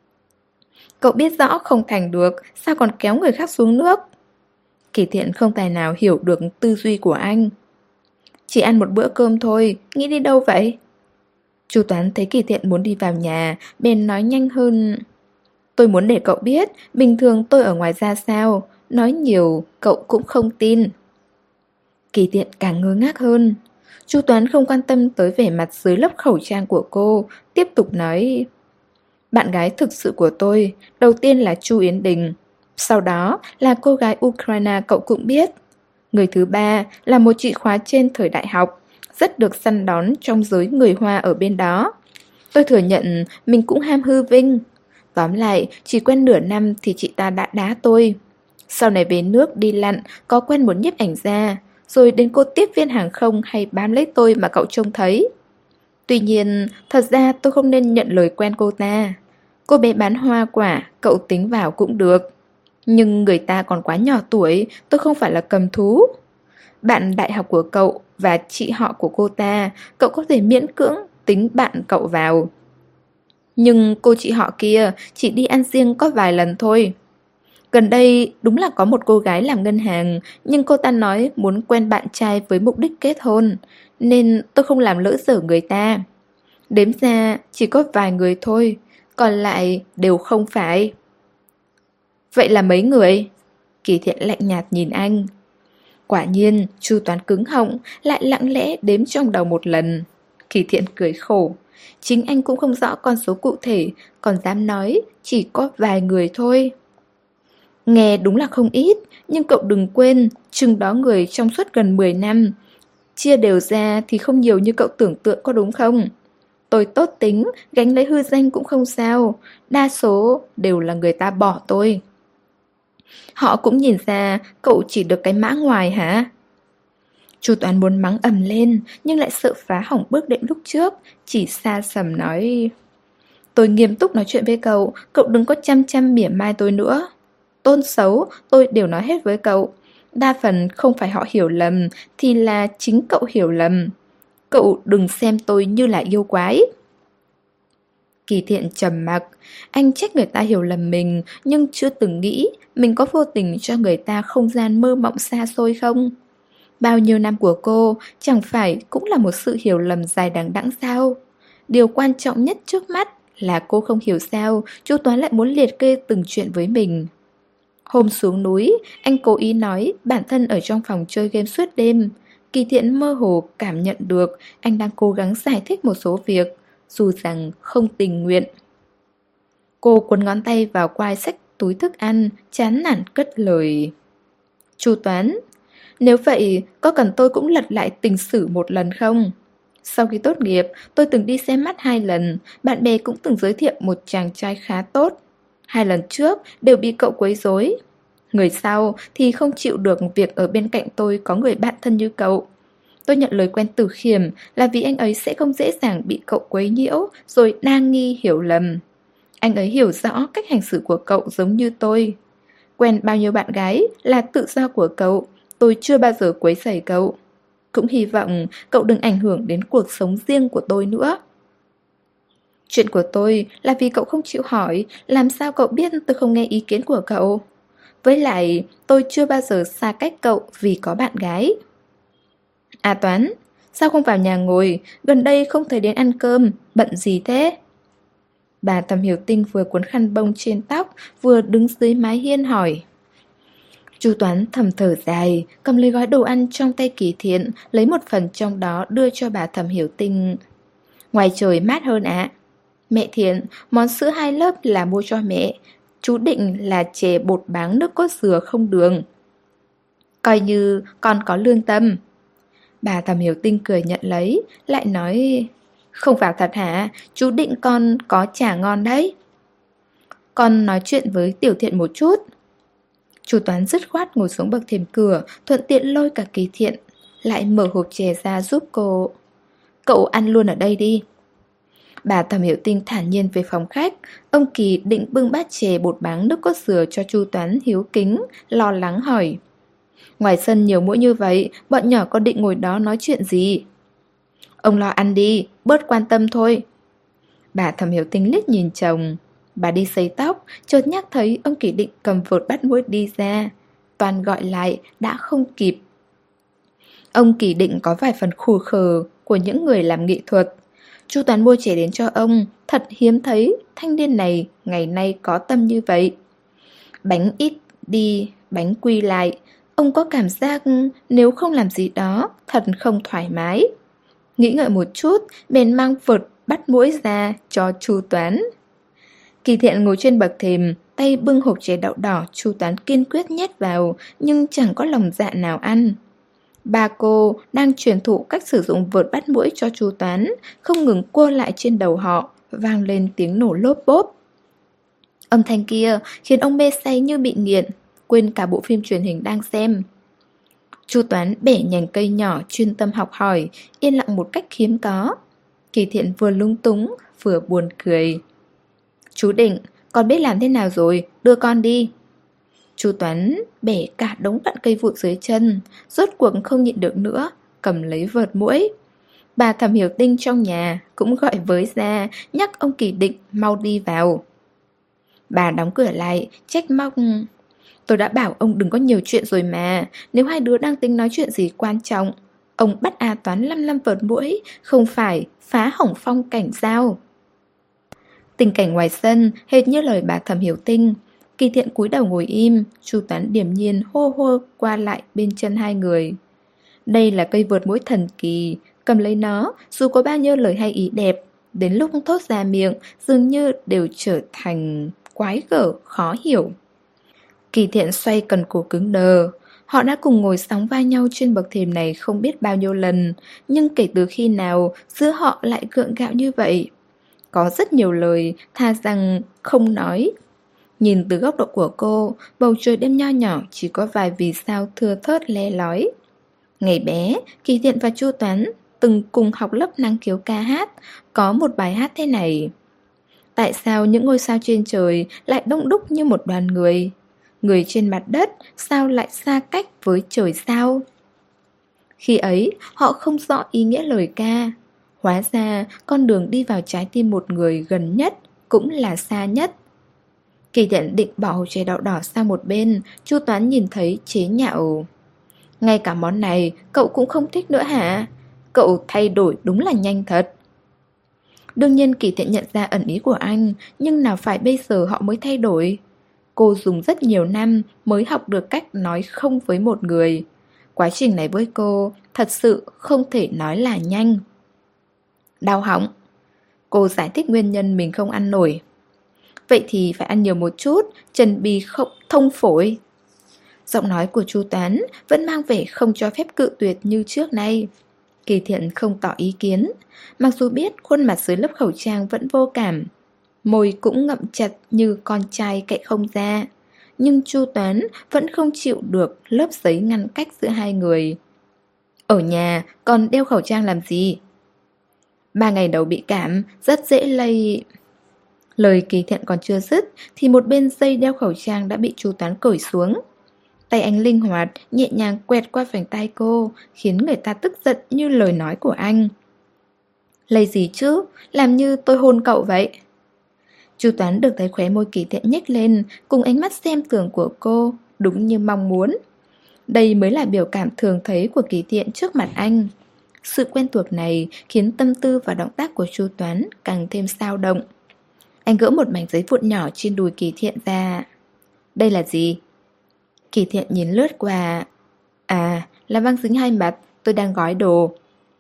Speaker 1: Cậu biết rõ không thành được, sao còn kéo người khác xuống nước? Kỳ Thiện không tài nào hiểu được tư duy của anh. Chỉ ăn một bữa cơm thôi, nghĩ đi đâu vậy? Chu Toán thấy Kỳ Thiện muốn đi vào nhà, bèn nói nhanh hơn. Tôi muốn để cậu biết, bình thường tôi ở ngoài ra sao, nói nhiều, cậu cũng không tin. Kỳ Thiện càng ngơ ngác hơn. Chu Toán không quan tâm tới vẻ mặt dưới lớp khẩu trang của cô, tiếp tục nói. Bạn gái thực sự của tôi, đầu tiên là Chu Yến Đình, sau đó là cô gái Ukraine cậu cũng biết. Người thứ ba là một chị khóa trên thời đại học, rất được săn đón trong giới người Hoa ở bên đó. Tôi thừa nhận mình cũng ham hư vinh. Tóm lại, chỉ quen nửa năm thì chị ta đã đá tôi. Sau này về nước đi lặn, có quen một nhiếp ảnh gia, rồi đến cô tiếp viên hàng không hay bám lấy tôi mà cậu trông thấy. Tuy nhiên, thật ra tôi không nên nhận lời quen cô ta. Cô bé bán hoa quả, cậu tính vào cũng được. Nhưng người ta còn quá nhỏ tuổi, tôi không phải là cầm thú. Bạn đại học của cậu và chị họ của cô ta, cậu có thể miễn cưỡng tính bạn cậu vào. Nhưng cô chị họ kia chỉ đi ăn riêng có vài lần thôi. Gần đây đúng là có một cô gái làm ngân hàng, nhưng cô ta nói muốn quen bạn trai với mục đích kết hôn, nên tôi không làm lỡ dở người ta. Đếm ra chỉ có vài người thôi, còn lại đều không phải. Vậy là mấy người? Kỳ Thiện lạnh nhạt nhìn anh. Quả nhiên, Chu Toán cứng họng, lại lặng lẽ đếm trong đầu một lần. Kỳ Thiện cười khổ. Chính anh cũng không rõ con số cụ thể, còn dám nói chỉ có vài người thôi. Nghe đúng là không ít, nhưng cậu đừng quên, chừng đó người trong suốt gần 10 năm. Chia đều ra thì không nhiều như cậu tưởng tượng có đúng không? Tôi tốt tính, gánh lấy hư danh cũng không sao. Đa số đều là người ta bỏ tôi. Họ cũng nhìn ra cậu chỉ được cái mã ngoài hả? Chu Toán muốn mắng ầm lên, nhưng lại sợ phá hỏng bước đệm lúc trước, chỉ xa sầm nói. Tôi nghiêm túc nói chuyện với cậu, cậu đừng có chăm chăm mỉa mai tôi nữa. Tôn xấu, tôi đều nói hết với cậu. Đa phần không phải họ hiểu lầm, thì là chính cậu hiểu lầm. Cậu đừng xem tôi như là yêu quái. Kỳ Thiện trầm mặc, anh trách người ta hiểu lầm mình, nhưng chưa từng nghĩ mình có vô tình cho người ta không gian mơ mộng xa xôi không? Bao nhiêu năm của cô chẳng phải cũng là một sự hiểu lầm dài đằng đẵng sao? Điều quan trọng nhất trước mắt Là cô không hiểu sao Chu Toán lại muốn liệt kê từng chuyện với mình. Hôm xuống núi, anh cố ý nói bản thân ở trong phòng chơi game suốt đêm. Kỳ Thiện mơ hồ cảm nhận được anh đang cố gắng giải thích một số việc, dù rằng không tình nguyện. Cô cuốn ngón tay vào quai xách túi thức ăn, chán nản cất lời. Chu Toán, nếu vậy có cần tôi cũng lật lại tình sử một lần không? Sau khi tốt nghiệp, tôi từng đi xem mắt 2 lần, bạn bè cũng từng giới thiệu một chàng trai khá tốt. 2 lần trước đều bị cậu quấy rối. Người sau thì không chịu được việc ở bên cạnh tôi có người bạn thân như cậu. Tôi nhận lời quen Tử Khiêm là vì anh ấy sẽ không dễ dàng bị cậu quấy nhiễu rồi đa nghi hiểu lầm. Anh ấy hiểu rõ cách hành xử của cậu giống như tôi. Quen bao nhiêu bạn gái là tự do của cậu, tôi chưa bao giờ quấy rầy cậu. Cũng hy vọng cậu đừng ảnh hưởng đến cuộc sống riêng của tôi nữa. Chuyện của tôi là vì cậu không chịu hỏi, làm sao cậu biết tôi không nghe ý kiến của cậu? Với lại, tôi chưa bao giờ xa cách cậu vì có bạn gái. À Toán, sao không vào nhà ngồi, gần đây không thấy đến ăn cơm, bận gì thế? Bà Thẩm Hiểu Tinh vừa cuốn khăn bông trên tóc, vừa đứng dưới mái hiên hỏi. Chu Toán thầm thở dài, cầm lấy gói đồ ăn trong tay Kỳ Thiện, lấy một phần trong đó đưa cho bà Thẩm Hiểu Tinh. Ngoài trời mát hơn ạ. Mẹ Thiện, món sữa 2 lớp là mua cho mẹ. Chú định là chè bột báng nước cốt dừa không đường. Coi như con có lương tâm. Bà Thẩm Hiểu Tinh cười nhận lấy, lại nói, không vào thật hả? Chú định con có chả ngon đấy. Con nói chuyện với Tiểu Thiện một chút. Chu Toán dứt khoát ngồi xuống bậc thềm cửa, thuận tiện lôi cả Kỳ Thiện, lại mở hộp chè ra giúp cô. Cậu ăn luôn ở đây đi. Bà Thẩm Hiểu Tinh thản nhiên về phòng khách. Ông Kỳ định bưng bát chè bột báng nước cốt dừa cho Chu Toán hiếu kính, lo lắng hỏi. Ngoài sân nhiều mũi như vậy, bọn nhỏ có định ngồi đó nói chuyện gì? Ông lo ăn đi, bớt quan tâm thôi. Bà Thẩm Hiểu Tinh liếc nhìn chồng. Bà đi sấy tóc, chợt nhắc thấy ông Kỳ định cầm vợt bắt muỗi đi ra. Toàn gọi lại, đã không kịp. Ông Kỳ định có vài phần khù khờ của những người làm nghệ thuật. Chu Toán mua chè đến cho ông, thật hiếm thấy thanh niên này ngày nay có tâm như vậy. Bánh ít đi, bánh quy lại. Ông có cảm giác nếu không làm gì đó, thật không thoải mái. Nghĩ ngợi một chút, bèn mang vợt bắt muỗi ra cho Chu Toán. Kỳ Thiện ngồi trên bậc thềm, tay bưng hộp chè đậu đỏ Chu Toán kiên quyết nhét vào, nhưng chẳng có lòng dạ nào ăn. Ba cô đang truyền thụ cách sử dụng vợt bắt muỗi cho Chu Toán, không ngừng cua lại trên đầu họ, vang lên tiếng nổ lốp bốp. Âm thanh kia khiến ông mê say như bị nghiện, quên cả bộ phim truyền hình đang xem. Chu Toán bẻ nhành cây nhỏ chuyên tâm học hỏi, yên lặng một cách hiếm có. Kỳ Thiện vừa lung túng, vừa buồn cười. Chú Định, con biết làm thế nào rồi, đưa con đi. Chu Toán bẻ cả đống vặn cây vụn dưới chân, rốt cuộc không nhịn được nữa, cầm lấy vợt muỗi. Bà Thẩm Hiểu Tinh trong nhà cũng gọi với ra, nhắc ông Kỳ Định mau đi vào. Bà đóng cửa lại, trách móc. Tôi đã bảo ông đừng có nhiều chuyện rồi mà, nếu hai đứa đang tính nói chuyện gì quan trọng. Ông bắt A Toán lăm vợt muỗi, không phải phá hỏng phong cảnh sao? Tình cảnh ngoài sân hệt như lời bà Thẩm Hiểu Tinh. Kỳ Thiện cúi đầu ngồi im, Chu Toán điềm nhiên hô hô qua lại bên chân hai người. Đây là cây vợt muỗi thần kỳ, cầm lấy nó, dù có bao nhiêu lời hay ý đẹp, đến lúc thốt ra miệng dường như đều trở thành quái gở khó hiểu. Kỳ Thiện xoay cần cổ cứng đờ. Họ đã cùng ngồi sóng vai nhau trên bậc thềm này không biết bao nhiêu lần, nhưng kể từ khi nào giữa họ lại gượng gạo như vậy? Có rất nhiều lời, thà rằng không nói. Nhìn từ góc độ của cô, bầu trời đêm nho nhỏ chỉ có vài vì sao thưa thớt le lói. Ngày bé, Kỳ Thiện và Chu Toán từng cùng học lớp năng khiếu ca hát, có một bài hát thế này. Tại sao những ngôi sao trên trời lại đông đúc như một đoàn người? Người trên mặt đất sao lại xa cách với trời sao? Khi ấy, họ không rõ ý nghĩa lời ca. Hóa ra, con đường đi vào trái tim một người gần nhất cũng là xa nhất. Kỳ Thiện định bỏ hộp chè đậu đỏ sang một bên, Chu Toán nhìn thấy chế nhạo. Ngay cả món này cậu cũng không thích nữa hả? Cậu thay đổi đúng là nhanh thật. Đương nhiên Kỳ Thiện nhận ra ẩn ý của anh, nhưng nào phải bây giờ họ mới thay đổi. Cô dùng rất nhiều năm mới học được cách nói không với một người. Quá trình này với cô thật sự không thể nói là nhanh. Đau họng. Cô giải thích nguyên nhân mình không ăn nổi. Vậy thì phải ăn nhiều một chút, Trần Bì không thông phổi. Giọng nói của Chu Toán vẫn mang vẻ không cho phép cự tuyệt như trước nay. Kỳ Thiện không tỏ ý kiến, mặc dù biết khuôn mặt dưới lớp khẩu trang vẫn vô cảm. Môi cũng ngậm chặt như con trai cậy không ra. Nhưng Chu Toán vẫn không chịu được lớp giấy ngăn cách giữa hai người. Ở nhà còn đeo khẩu trang làm gì? 3 ngày đầu bị cảm, rất dễ lây. Lời Kỳ Thiện còn chưa dứt thì một bên dây đeo khẩu trang đã bị Chu Toán cởi xuống. Tay anh linh hoạt, nhẹ nhàng quẹt qua vành tay cô, khiến người ta tức giận như lời nói của anh. Lây gì chứ, làm như tôi hôn cậu vậy. Chu Toán được thấy khóe môi Kỳ Thiện nhếch lên, cùng ánh mắt xem thường của cô, đúng như mong muốn. Đây mới là biểu cảm thường thấy của Kỳ Thiện trước mặt anh. Sự quen thuộc này khiến tâm tư và động tác của Chu Toán càng thêm xao động. Anh gỡ một mảnh giấy vụn nhỏ trên đùi Kỳ Thiện ra. Đây là gì? Kỳ Thiện nhìn lướt qua. À, là băng dính hai mặt, tôi đang gói đồ.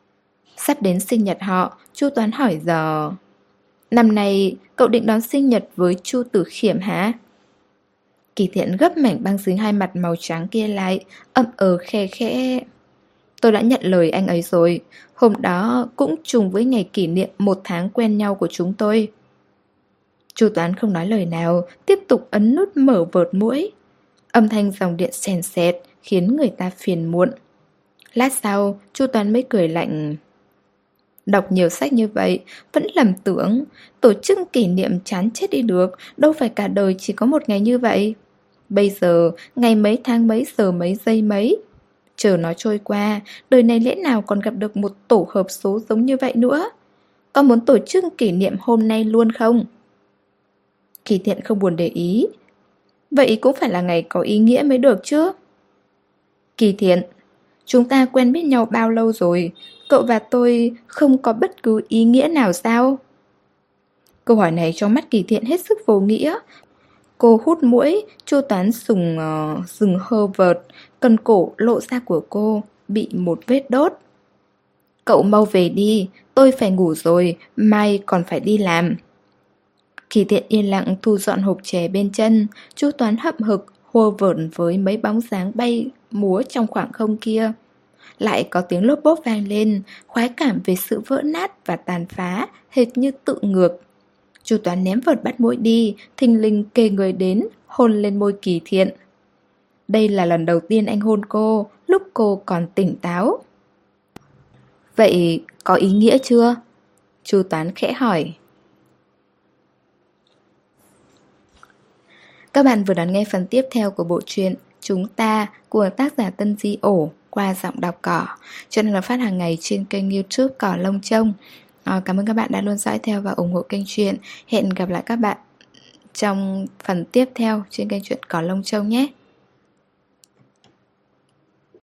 Speaker 1: Sắp đến sinh nhật họ, Chu Toán hỏi giờ. Năm nay cậu định đón sinh nhật với Chu Tử Khiểm hả? Kỳ Thiện gấp mảnh băng dính hai mặt màu trắng kia lại, ậm khe khẽ. Tôi đã nhận lời anh ấy rồi. Hôm đó cũng trùng với ngày kỷ niệm 1 tháng quen nhau của chúng tôi. Chu Toán không nói lời nào, tiếp tục ấn nút mở vợt mũi. Âm thanh dòng điện sèn sẹt khiến người ta phiền muộn. Lát sau, Chu Toán mới cười lạnh. Đọc nhiều sách như vậy, vẫn lầm tưởng tổ chức kỷ niệm chán chết đi được, đâu phải cả đời chỉ có một ngày như vậy. Bây giờ, ngày mấy tháng mấy giờ mấy giây mấy. Chờ nó trôi qua, đời này lẽ nào còn gặp được một tổ hợp số giống như vậy nữa. Có muốn tổ chức kỷ niệm hôm nay luôn không? Kỳ Thiện không buồn để ý. Vậy cũng phải là ngày có ý nghĩa mới được chứ. Kỳ Thiện, chúng ta quen biết nhau bao lâu rồi? Cậu và tôi không có bất cứ ý nghĩa nào sao? Câu hỏi này trong mắt Kỳ Thiện hết sức vô nghĩa. Cô hút mũi, Chu Toán dừng hơ vợt, cần cổ lộ ra của cô, bị một vết đốt. Cậu mau về đi, tôi phải ngủ rồi, mai còn phải đi làm. Kỳ Thiện yên lặng thu dọn hộp chè bên chân, Chu Toán hậm hực, hùa vởn với mấy bóng dáng bay múa trong khoảng không kia. Lại có tiếng lốp bốp vang lên, khoái cảm về sự vỡ nát và tàn phá, hệt như tự ngược. Chu Toán ném vợt bắt mũi đi, thình lình kề người đến, hôn lên môi Kỳ Thiện. Đây là lần đầu tiên anh hôn cô, lúc cô còn tỉnh táo. Vậy có ý nghĩa chưa? Chu Toán khẽ hỏi. Các bạn vừa đón nghe phần tiếp theo của bộ truyện Chúng Ta của tác giả Tân Di Ổ qua giọng đọc Cỏ. Chuyện là phát hàng ngày trên kênh YouTube Cỏ Lông Trông. Cảm ơn các bạn đã luôn dõi theo và ủng hộ kênh truyện. Hẹn gặp lại các bạn trong phần tiếp theo trên kênh truyện Cỏ Lông Trông nhé.